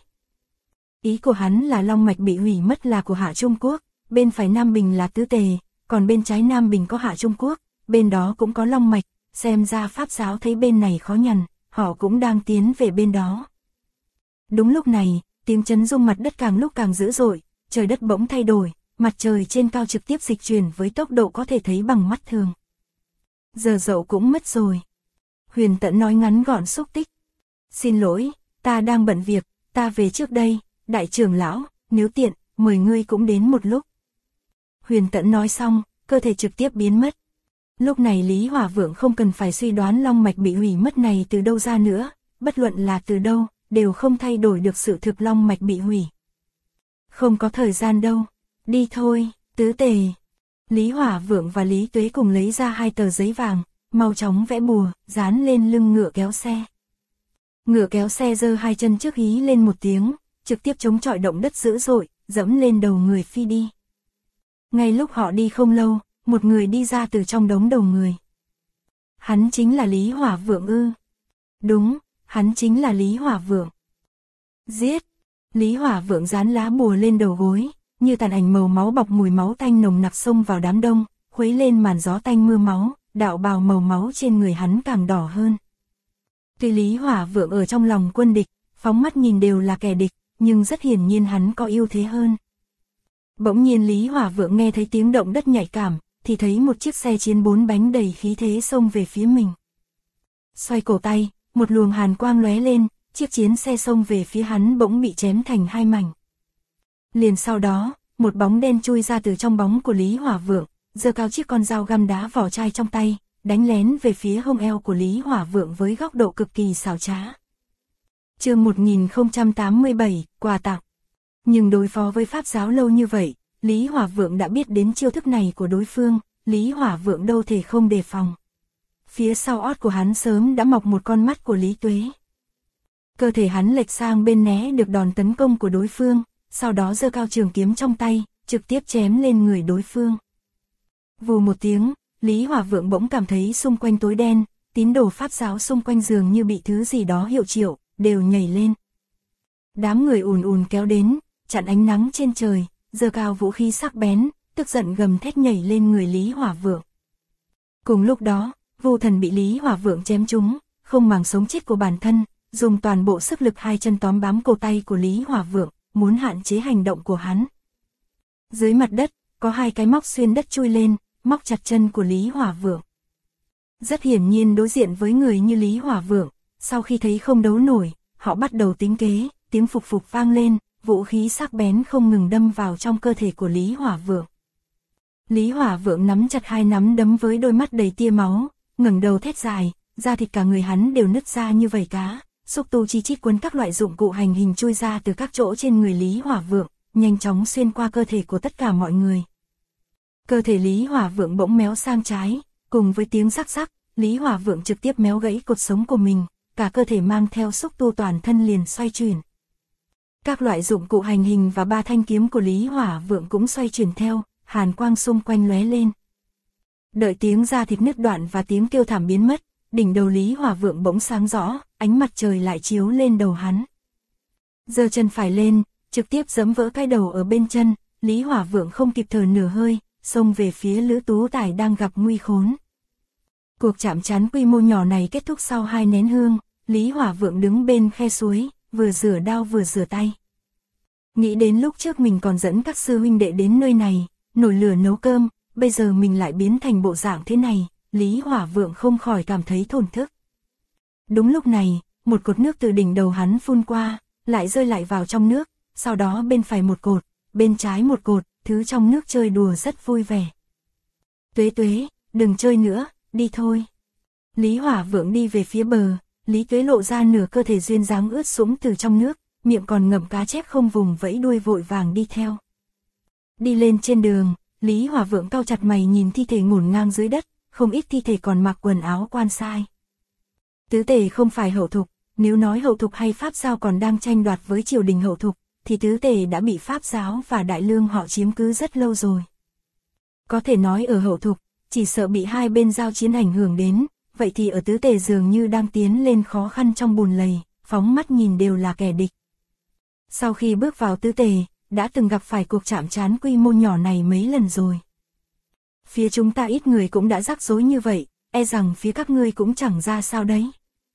Ý của hắn là long mạch bị hủy mất là của Hạ Trung Quốc, bên phải Nam Bình là Tứ Tề, còn bên trái Nam Bình có Hạ Trung Quốc, bên đó cũng có long mạch, xem ra Pháp giáo thấy bên này khó nhằn, họ cũng đang tiến về bên đó. Đúng lúc này, tiếng chấn rung mặt đất càng lúc càng dữ dội, trời đất bỗng thay đổi, mặt trời trên cao trực tiếp dịch chuyển với tốc độ có thể thấy bằng mắt thường. Giờ dậu cũng mất rồi. Huyền Tẫn nói ngắn gọn xúc tích. Xin lỗi, ta đang bận việc, ta về trước đây, đại trưởng lão, nếu tiện, mời ngươi cũng đến một lúc. Huyền Tẫn nói xong, cơ thể trực tiếp biến mất. Lúc này Lý Hỏa Vượng không cần phải suy đoán long mạch bị hủy mất này từ đâu ra nữa, bất luận là từ đâu, đều không thay đổi được sự thực long mạch bị hủy. Không có thời gian đâu, đi thôi, Tứ Tề. Lý Hỏa Vượng và Lý Tuế cùng lấy ra 2 tờ giấy vàng, mau chóng vẽ bùa, dán lên lưng ngựa kéo xe. Ngựa kéo xe giơ 2 chân trước hí lên một tiếng, trực tiếp chống chọi động đất dữ dội, dẫm lên đầu người phi đi. Ngay lúc họ đi không lâu, một người đi ra từ trong đống đầu người. Hắn chính là Lý Hỏa Vượng ư? Đúng, hắn chính là Lý Hỏa Vượng. Giết! Lý Hỏa Vượng dán lá bùa lên đầu gối, như tàn ảnh màu máu bọc mùi máu tanh nồng nặc xông vào đám đông, khuấy lên màn gió tanh mưa máu, đạo bào màu máu trên người hắn càng đỏ hơn. Tuy Lý Hỏa Vượng ở trong lòng quân địch, phóng mắt nhìn đều là kẻ địch, nhưng rất hiển nhiên hắn có ưu thế hơn. Bỗng nhiên Lý Hỏa Vượng nghe thấy tiếng động đất nhạy cảm, thì thấy một chiếc xe chiến 4 bánh đầy khí thế xông về phía mình. Xoay cổ tay, một luồng hàn quang lóe lên, chiếc chiến xe xông về phía hắn bỗng bị chém thành 2 mảnh. Liền sau đó, một bóng đen chui ra từ trong bóng của Lý Hỏa Vượng, giơ cao chiếc con dao găm đá vỏ chai trong tay, đánh lén về phía hông eo của Lý Hỏa Vượng với góc độ cực kỳ xảo trá. Chương 1087, quà tặng. Nhưng đối phó với pháp giáo lâu như vậy, Lý Hỏa Vượng đã biết đến chiêu thức này của đối phương, Lý Hỏa Vượng đâu thể không đề phòng. Phía sau ót của hắn sớm đã mọc một con mắt của Lý Tuế. Cơ thể hắn lệch sang bên né được đòn tấn công của đối phương, sau đó giơ cao trường kiếm trong tay, trực tiếp chém lên người đối phương. Vù một tiếng, Lý Hỏa Vượng bỗng cảm thấy xung quanh tối đen, tín đồ pháp giáo xung quanh dường như bị thứ gì đó hiệu triệu, đều nhảy lên. Đám người ùn ùn kéo đến, chặn ánh nắng trên trời, giơ cao vũ khí sắc bén, tức giận gầm thét nhảy lên người Lý Hỏa Vượng. Cùng lúc đó, Vu Thần bị Lý Hỏa Vượng chém trúng, không màng sống chết của bản thân, dùng toàn bộ sức lực hai chân tóm bám cổ tay của Lý Hỏa Vượng, muốn hạn chế hành động của hắn. Dưới mặt đất, có 2 cái móc xuyên đất chui lên, móc chặt chân của Lý Hỏa Vượng. Rất hiển nhiên đối diện với người như Lý Hỏa Vượng, sau khi thấy không đấu nổi, họ bắt đầu tính kế, tiếng phục phục vang lên, vũ khí sắc bén không ngừng đâm vào trong cơ thể của Lý Hỏa Vượng. Lý Hỏa Vượng nắm chặt 2 nắm đấm với đôi mắt đầy tia máu, ngẩng đầu thét dài, da thịt cả người hắn đều nứt ra như vảy cá, xúc tu chi chít quấn các loại dụng cụ hành hình chui ra từ các chỗ trên người Lý Hỏa Vượng, nhanh chóng xuyên qua cơ thể của tất cả mọi người. Cơ thể Lý Hỏa Vượng bỗng méo sang trái, cùng với tiếng rắc rắc, Lý Hỏa Vượng trực tiếp méo gãy cột sống của mình, cả cơ thể mang theo xúc tu toàn thân liền xoay chuyển. Các loại dụng cụ hành hình và 3 thanh kiếm của Lý Hỏa Vượng cũng xoay chuyển theo, hàn quang xung quanh lóe lên. Đợi tiếng da thịt nứt đoạn và tiếng kêu thảm biến mất, đỉnh đầu Lý Hỏa Vượng bỗng sáng rõ, ánh mặt trời lại chiếu lên đầu hắn. Giơ chân phải lên, trực tiếp giẫm vỡ cái đầu ở bên chân, Lý Hỏa Vượng không kịp thở nửa hơi, xông về phía Lữ Tú Tài đang gặp nguy khốn. Cuộc chạm trán quy mô nhỏ này kết thúc sau 2 nén hương, Lý Hỏa Vượng đứng bên khe suối, vừa rửa đao vừa rửa tay. Nghĩ đến lúc trước mình còn dẫn các sư huynh đệ đến nơi này, nổi lửa nấu cơm, bây giờ mình lại biến thành bộ dạng thế này, Lý Hỏa Vượng không khỏi cảm thấy thổn thức. Đúng lúc này, một cột nước từ đỉnh đầu hắn phun qua, lại rơi lại vào trong nước, sau đó bên phải một cột, bên trái một cột, thứ trong nước chơi đùa rất vui vẻ. Tuế Tuế, đừng chơi nữa, đi thôi. Lý Hỏa Vượng đi về phía bờ, Lý Tuế lộ ra nửa cơ thể duyên dáng ướt sũng từ trong nước, miệng còn ngậm cá chép không vùng vẫy đuôi vội vàng đi theo. Đi lên trên đường, Lý Hỏa Vượng cau chặt mày nhìn thi thể ngổn ngang dưới đất, không ít thi thể còn mặc quần áo quan sai. Tứ tề không phải hậu thục, nếu nói hậu thục hay pháp giáo còn đang tranh đoạt với triều đình hậu thục, thì tứ tề đã bị pháp giáo và đại lương họ chiếm cứ rất lâu rồi. Có thể nói ở hậu thục, chỉ sợ bị hai bên giao chiến ảnh hưởng đến, vậy thì ở tứ tề dường như đang tiến lên khó khăn trong bùn lầy, phóng mắt nhìn đều là kẻ địch. Sau khi bước vào tứ tề, đã từng gặp phải cuộc chạm trán quy mô nhỏ này mấy lần rồi. Phía chúng ta ít người cũng đã rắc rối như vậy, e rằng phía các ngươi cũng chẳng ra sao đấy.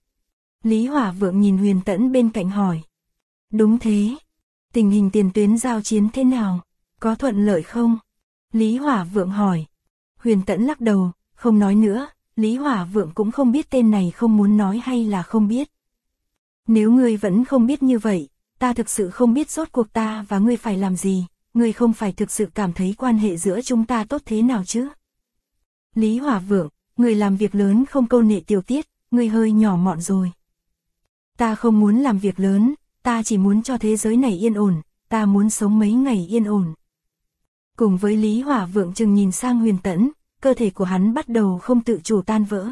Lý Hỏa Vượng nhìn Huyền Tẫn bên cạnh hỏi. Đúng thế. Tình hình tiền tuyến giao chiến thế nào? Có thuận lợi không? Lý Hỏa Vượng hỏi. Huyền Tẫn lắc đầu, không nói nữa, Lý Hỏa Vượng cũng không biết tên này không muốn nói hay là không biết. Nếu ngươi vẫn không biết như vậy, ta thực sự không biết rốt cuộc ta và ngươi phải làm gì, ngươi không phải thực sự cảm thấy quan hệ giữa chúng ta tốt thế nào chứ? Lý Hỏa Vượng, ngươi làm việc lớn không câu nệ tiểu tiết, ngươi hơi nhỏ mọn rồi. Ta không muốn làm việc lớn, ta chỉ muốn cho thế giới này yên ổn, ta muốn sống mấy ngày yên ổn. Cùng với Lý Hỏa Vượng chừng nhìn sang Huyền Tẫn, cơ thể của hắn bắt đầu không tự chủ tan vỡ.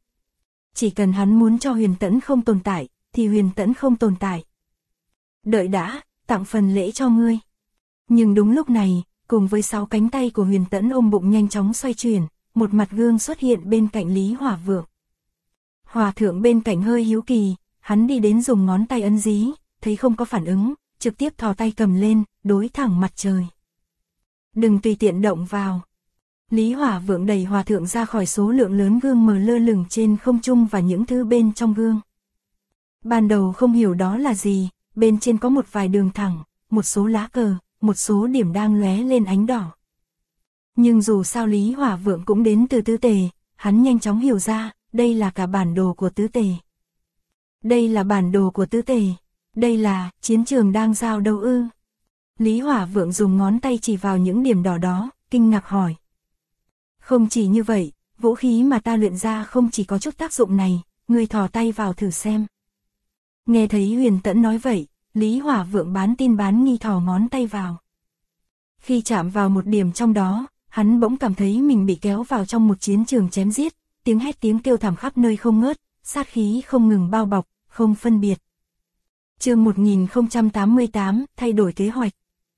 Chỉ cần hắn muốn cho Huyền Tẫn không tồn tại, thì Huyền Tẫn không tồn tại. Đợi đã, tặng phần lễ cho ngươi. Nhưng đúng lúc này, cùng với 6 cánh tay của Huyền Tẫn ôm bụng nhanh chóng xoay chuyển, một mặt gương xuất hiện bên cạnh Lý Hỏa Vượng. Hòa thượng bên cạnh hơi hiếu kỳ, hắn đi đến dùng ngón tay ấn dí, thấy không có phản ứng, trực tiếp thò tay cầm lên, đối thẳng mặt trời. Đừng tùy tiện động vào. Lý Hỏa Vượng đẩy hòa thượng ra khỏi số lượng lớn gương mờ lơ lửng trên không trung và những thứ bên trong gương. ban đầu không hiểu đó là gì, bên trên có một vài đường thẳng, một số lá cờ, một số điểm đang lóe lên ánh đỏ. Nhưng dù sao Lý Hỏa Vượng cũng đến từ Tứ Tề, hắn nhanh chóng hiểu ra, đây là cả bản đồ của Tứ Tề. Đây là bản đồ của Tứ Tề, đây là chiến trường đang giao đấu ư. Lý Hỏa Vượng dùng ngón tay chỉ vào những điểm đỏ đó, kinh ngạc hỏi. Không chỉ như vậy, vũ khí mà ta luyện ra không chỉ có chút tác dụng này, ngươi thò tay vào thử xem. Nghe thấy Huyền Tẫn nói vậy, Lý Hỏa Vượng bán tin bán nghi thò ngón tay vào. Khi chạm vào một điểm trong đó, hắn bỗng cảm thấy mình bị kéo vào trong một chiến trường chém giết, tiếng hét tiếng kêu thảm khắp nơi không ngớt, sát khí không ngừng bao bọc, không phân biệt. Chương 1088, thay đổi kế hoạch.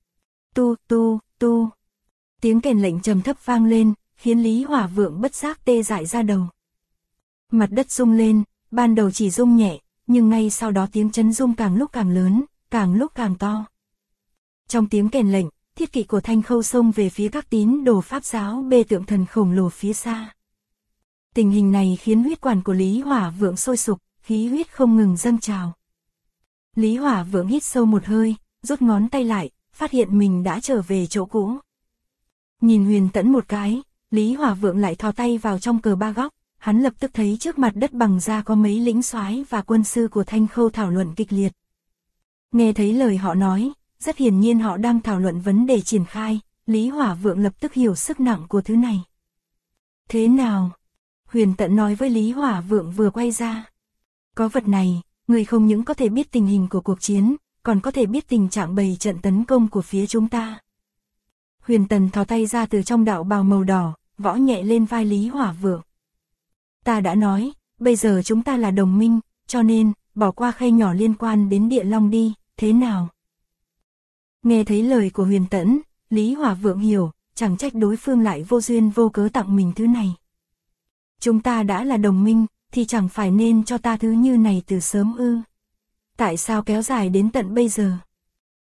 Tu. Tiếng kèn lệnh trầm thấp vang lên, khiến Lý Hỏa Vượng bất giác tê dại ra đầu. Mặt đất rung lên, ban đầu chỉ rung nhẹ, nhưng ngay sau đó tiếng chấn rung càng lúc càng lớn, càng lúc càng to. Trong tiếng kèn lệnh, thiết kỵ của Thanh Khâu xông về phía các tín đồ Pháp giáo bê tượng thần khổng lồ phía xa. Tình hình này khiến huyết quản của Lý Hỏa Vượng sôi sục, khí huyết không ngừng dâng trào. Lý Hỏa Vượng hít sâu một hơi, rút ngón tay lại, phát hiện mình đã trở về chỗ cũ. Nhìn Huyền Tẫn một cái, Lý Hỏa Vượng lại thò tay vào trong cờ ba góc, hắn lập tức thấy trước mặt đất bằng da có mấy lính soái và quân sư của Thanh Khâu thảo luận kịch liệt. Nghe thấy lời họ nói, rất hiển nhiên họ đang thảo luận vấn đề triển khai, Lý Hỏa Vượng lập tức hiểu sức nặng của thứ này. Thế nào? Huyền Tẫn nói với Lý Hỏa Vượng vừa quay ra. Có vật này, người không những có thể biết tình hình của cuộc chiến, còn có thể biết tình trạng bày trận tấn công của phía chúng ta. Huyền Tần thò tay ra từ trong đạo bào màu đỏ, võ nhẹ lên vai Lý Hỏa Vượng. Ta đã nói, bây giờ chúng ta là đồng minh, cho nên, bỏ qua khay nhỏ liên quan đến Địa Long đi, thế nào? Nghe thấy lời của Huyền Tẫn, Lý Hỏa Vượng hiểu, chẳng trách đối phương lại vô duyên vô cớ tặng mình thứ này. Chúng ta đã là đồng minh, thì chẳng phải nên cho ta thứ như này từ sớm ư? Tại sao kéo dài đến tận bây giờ?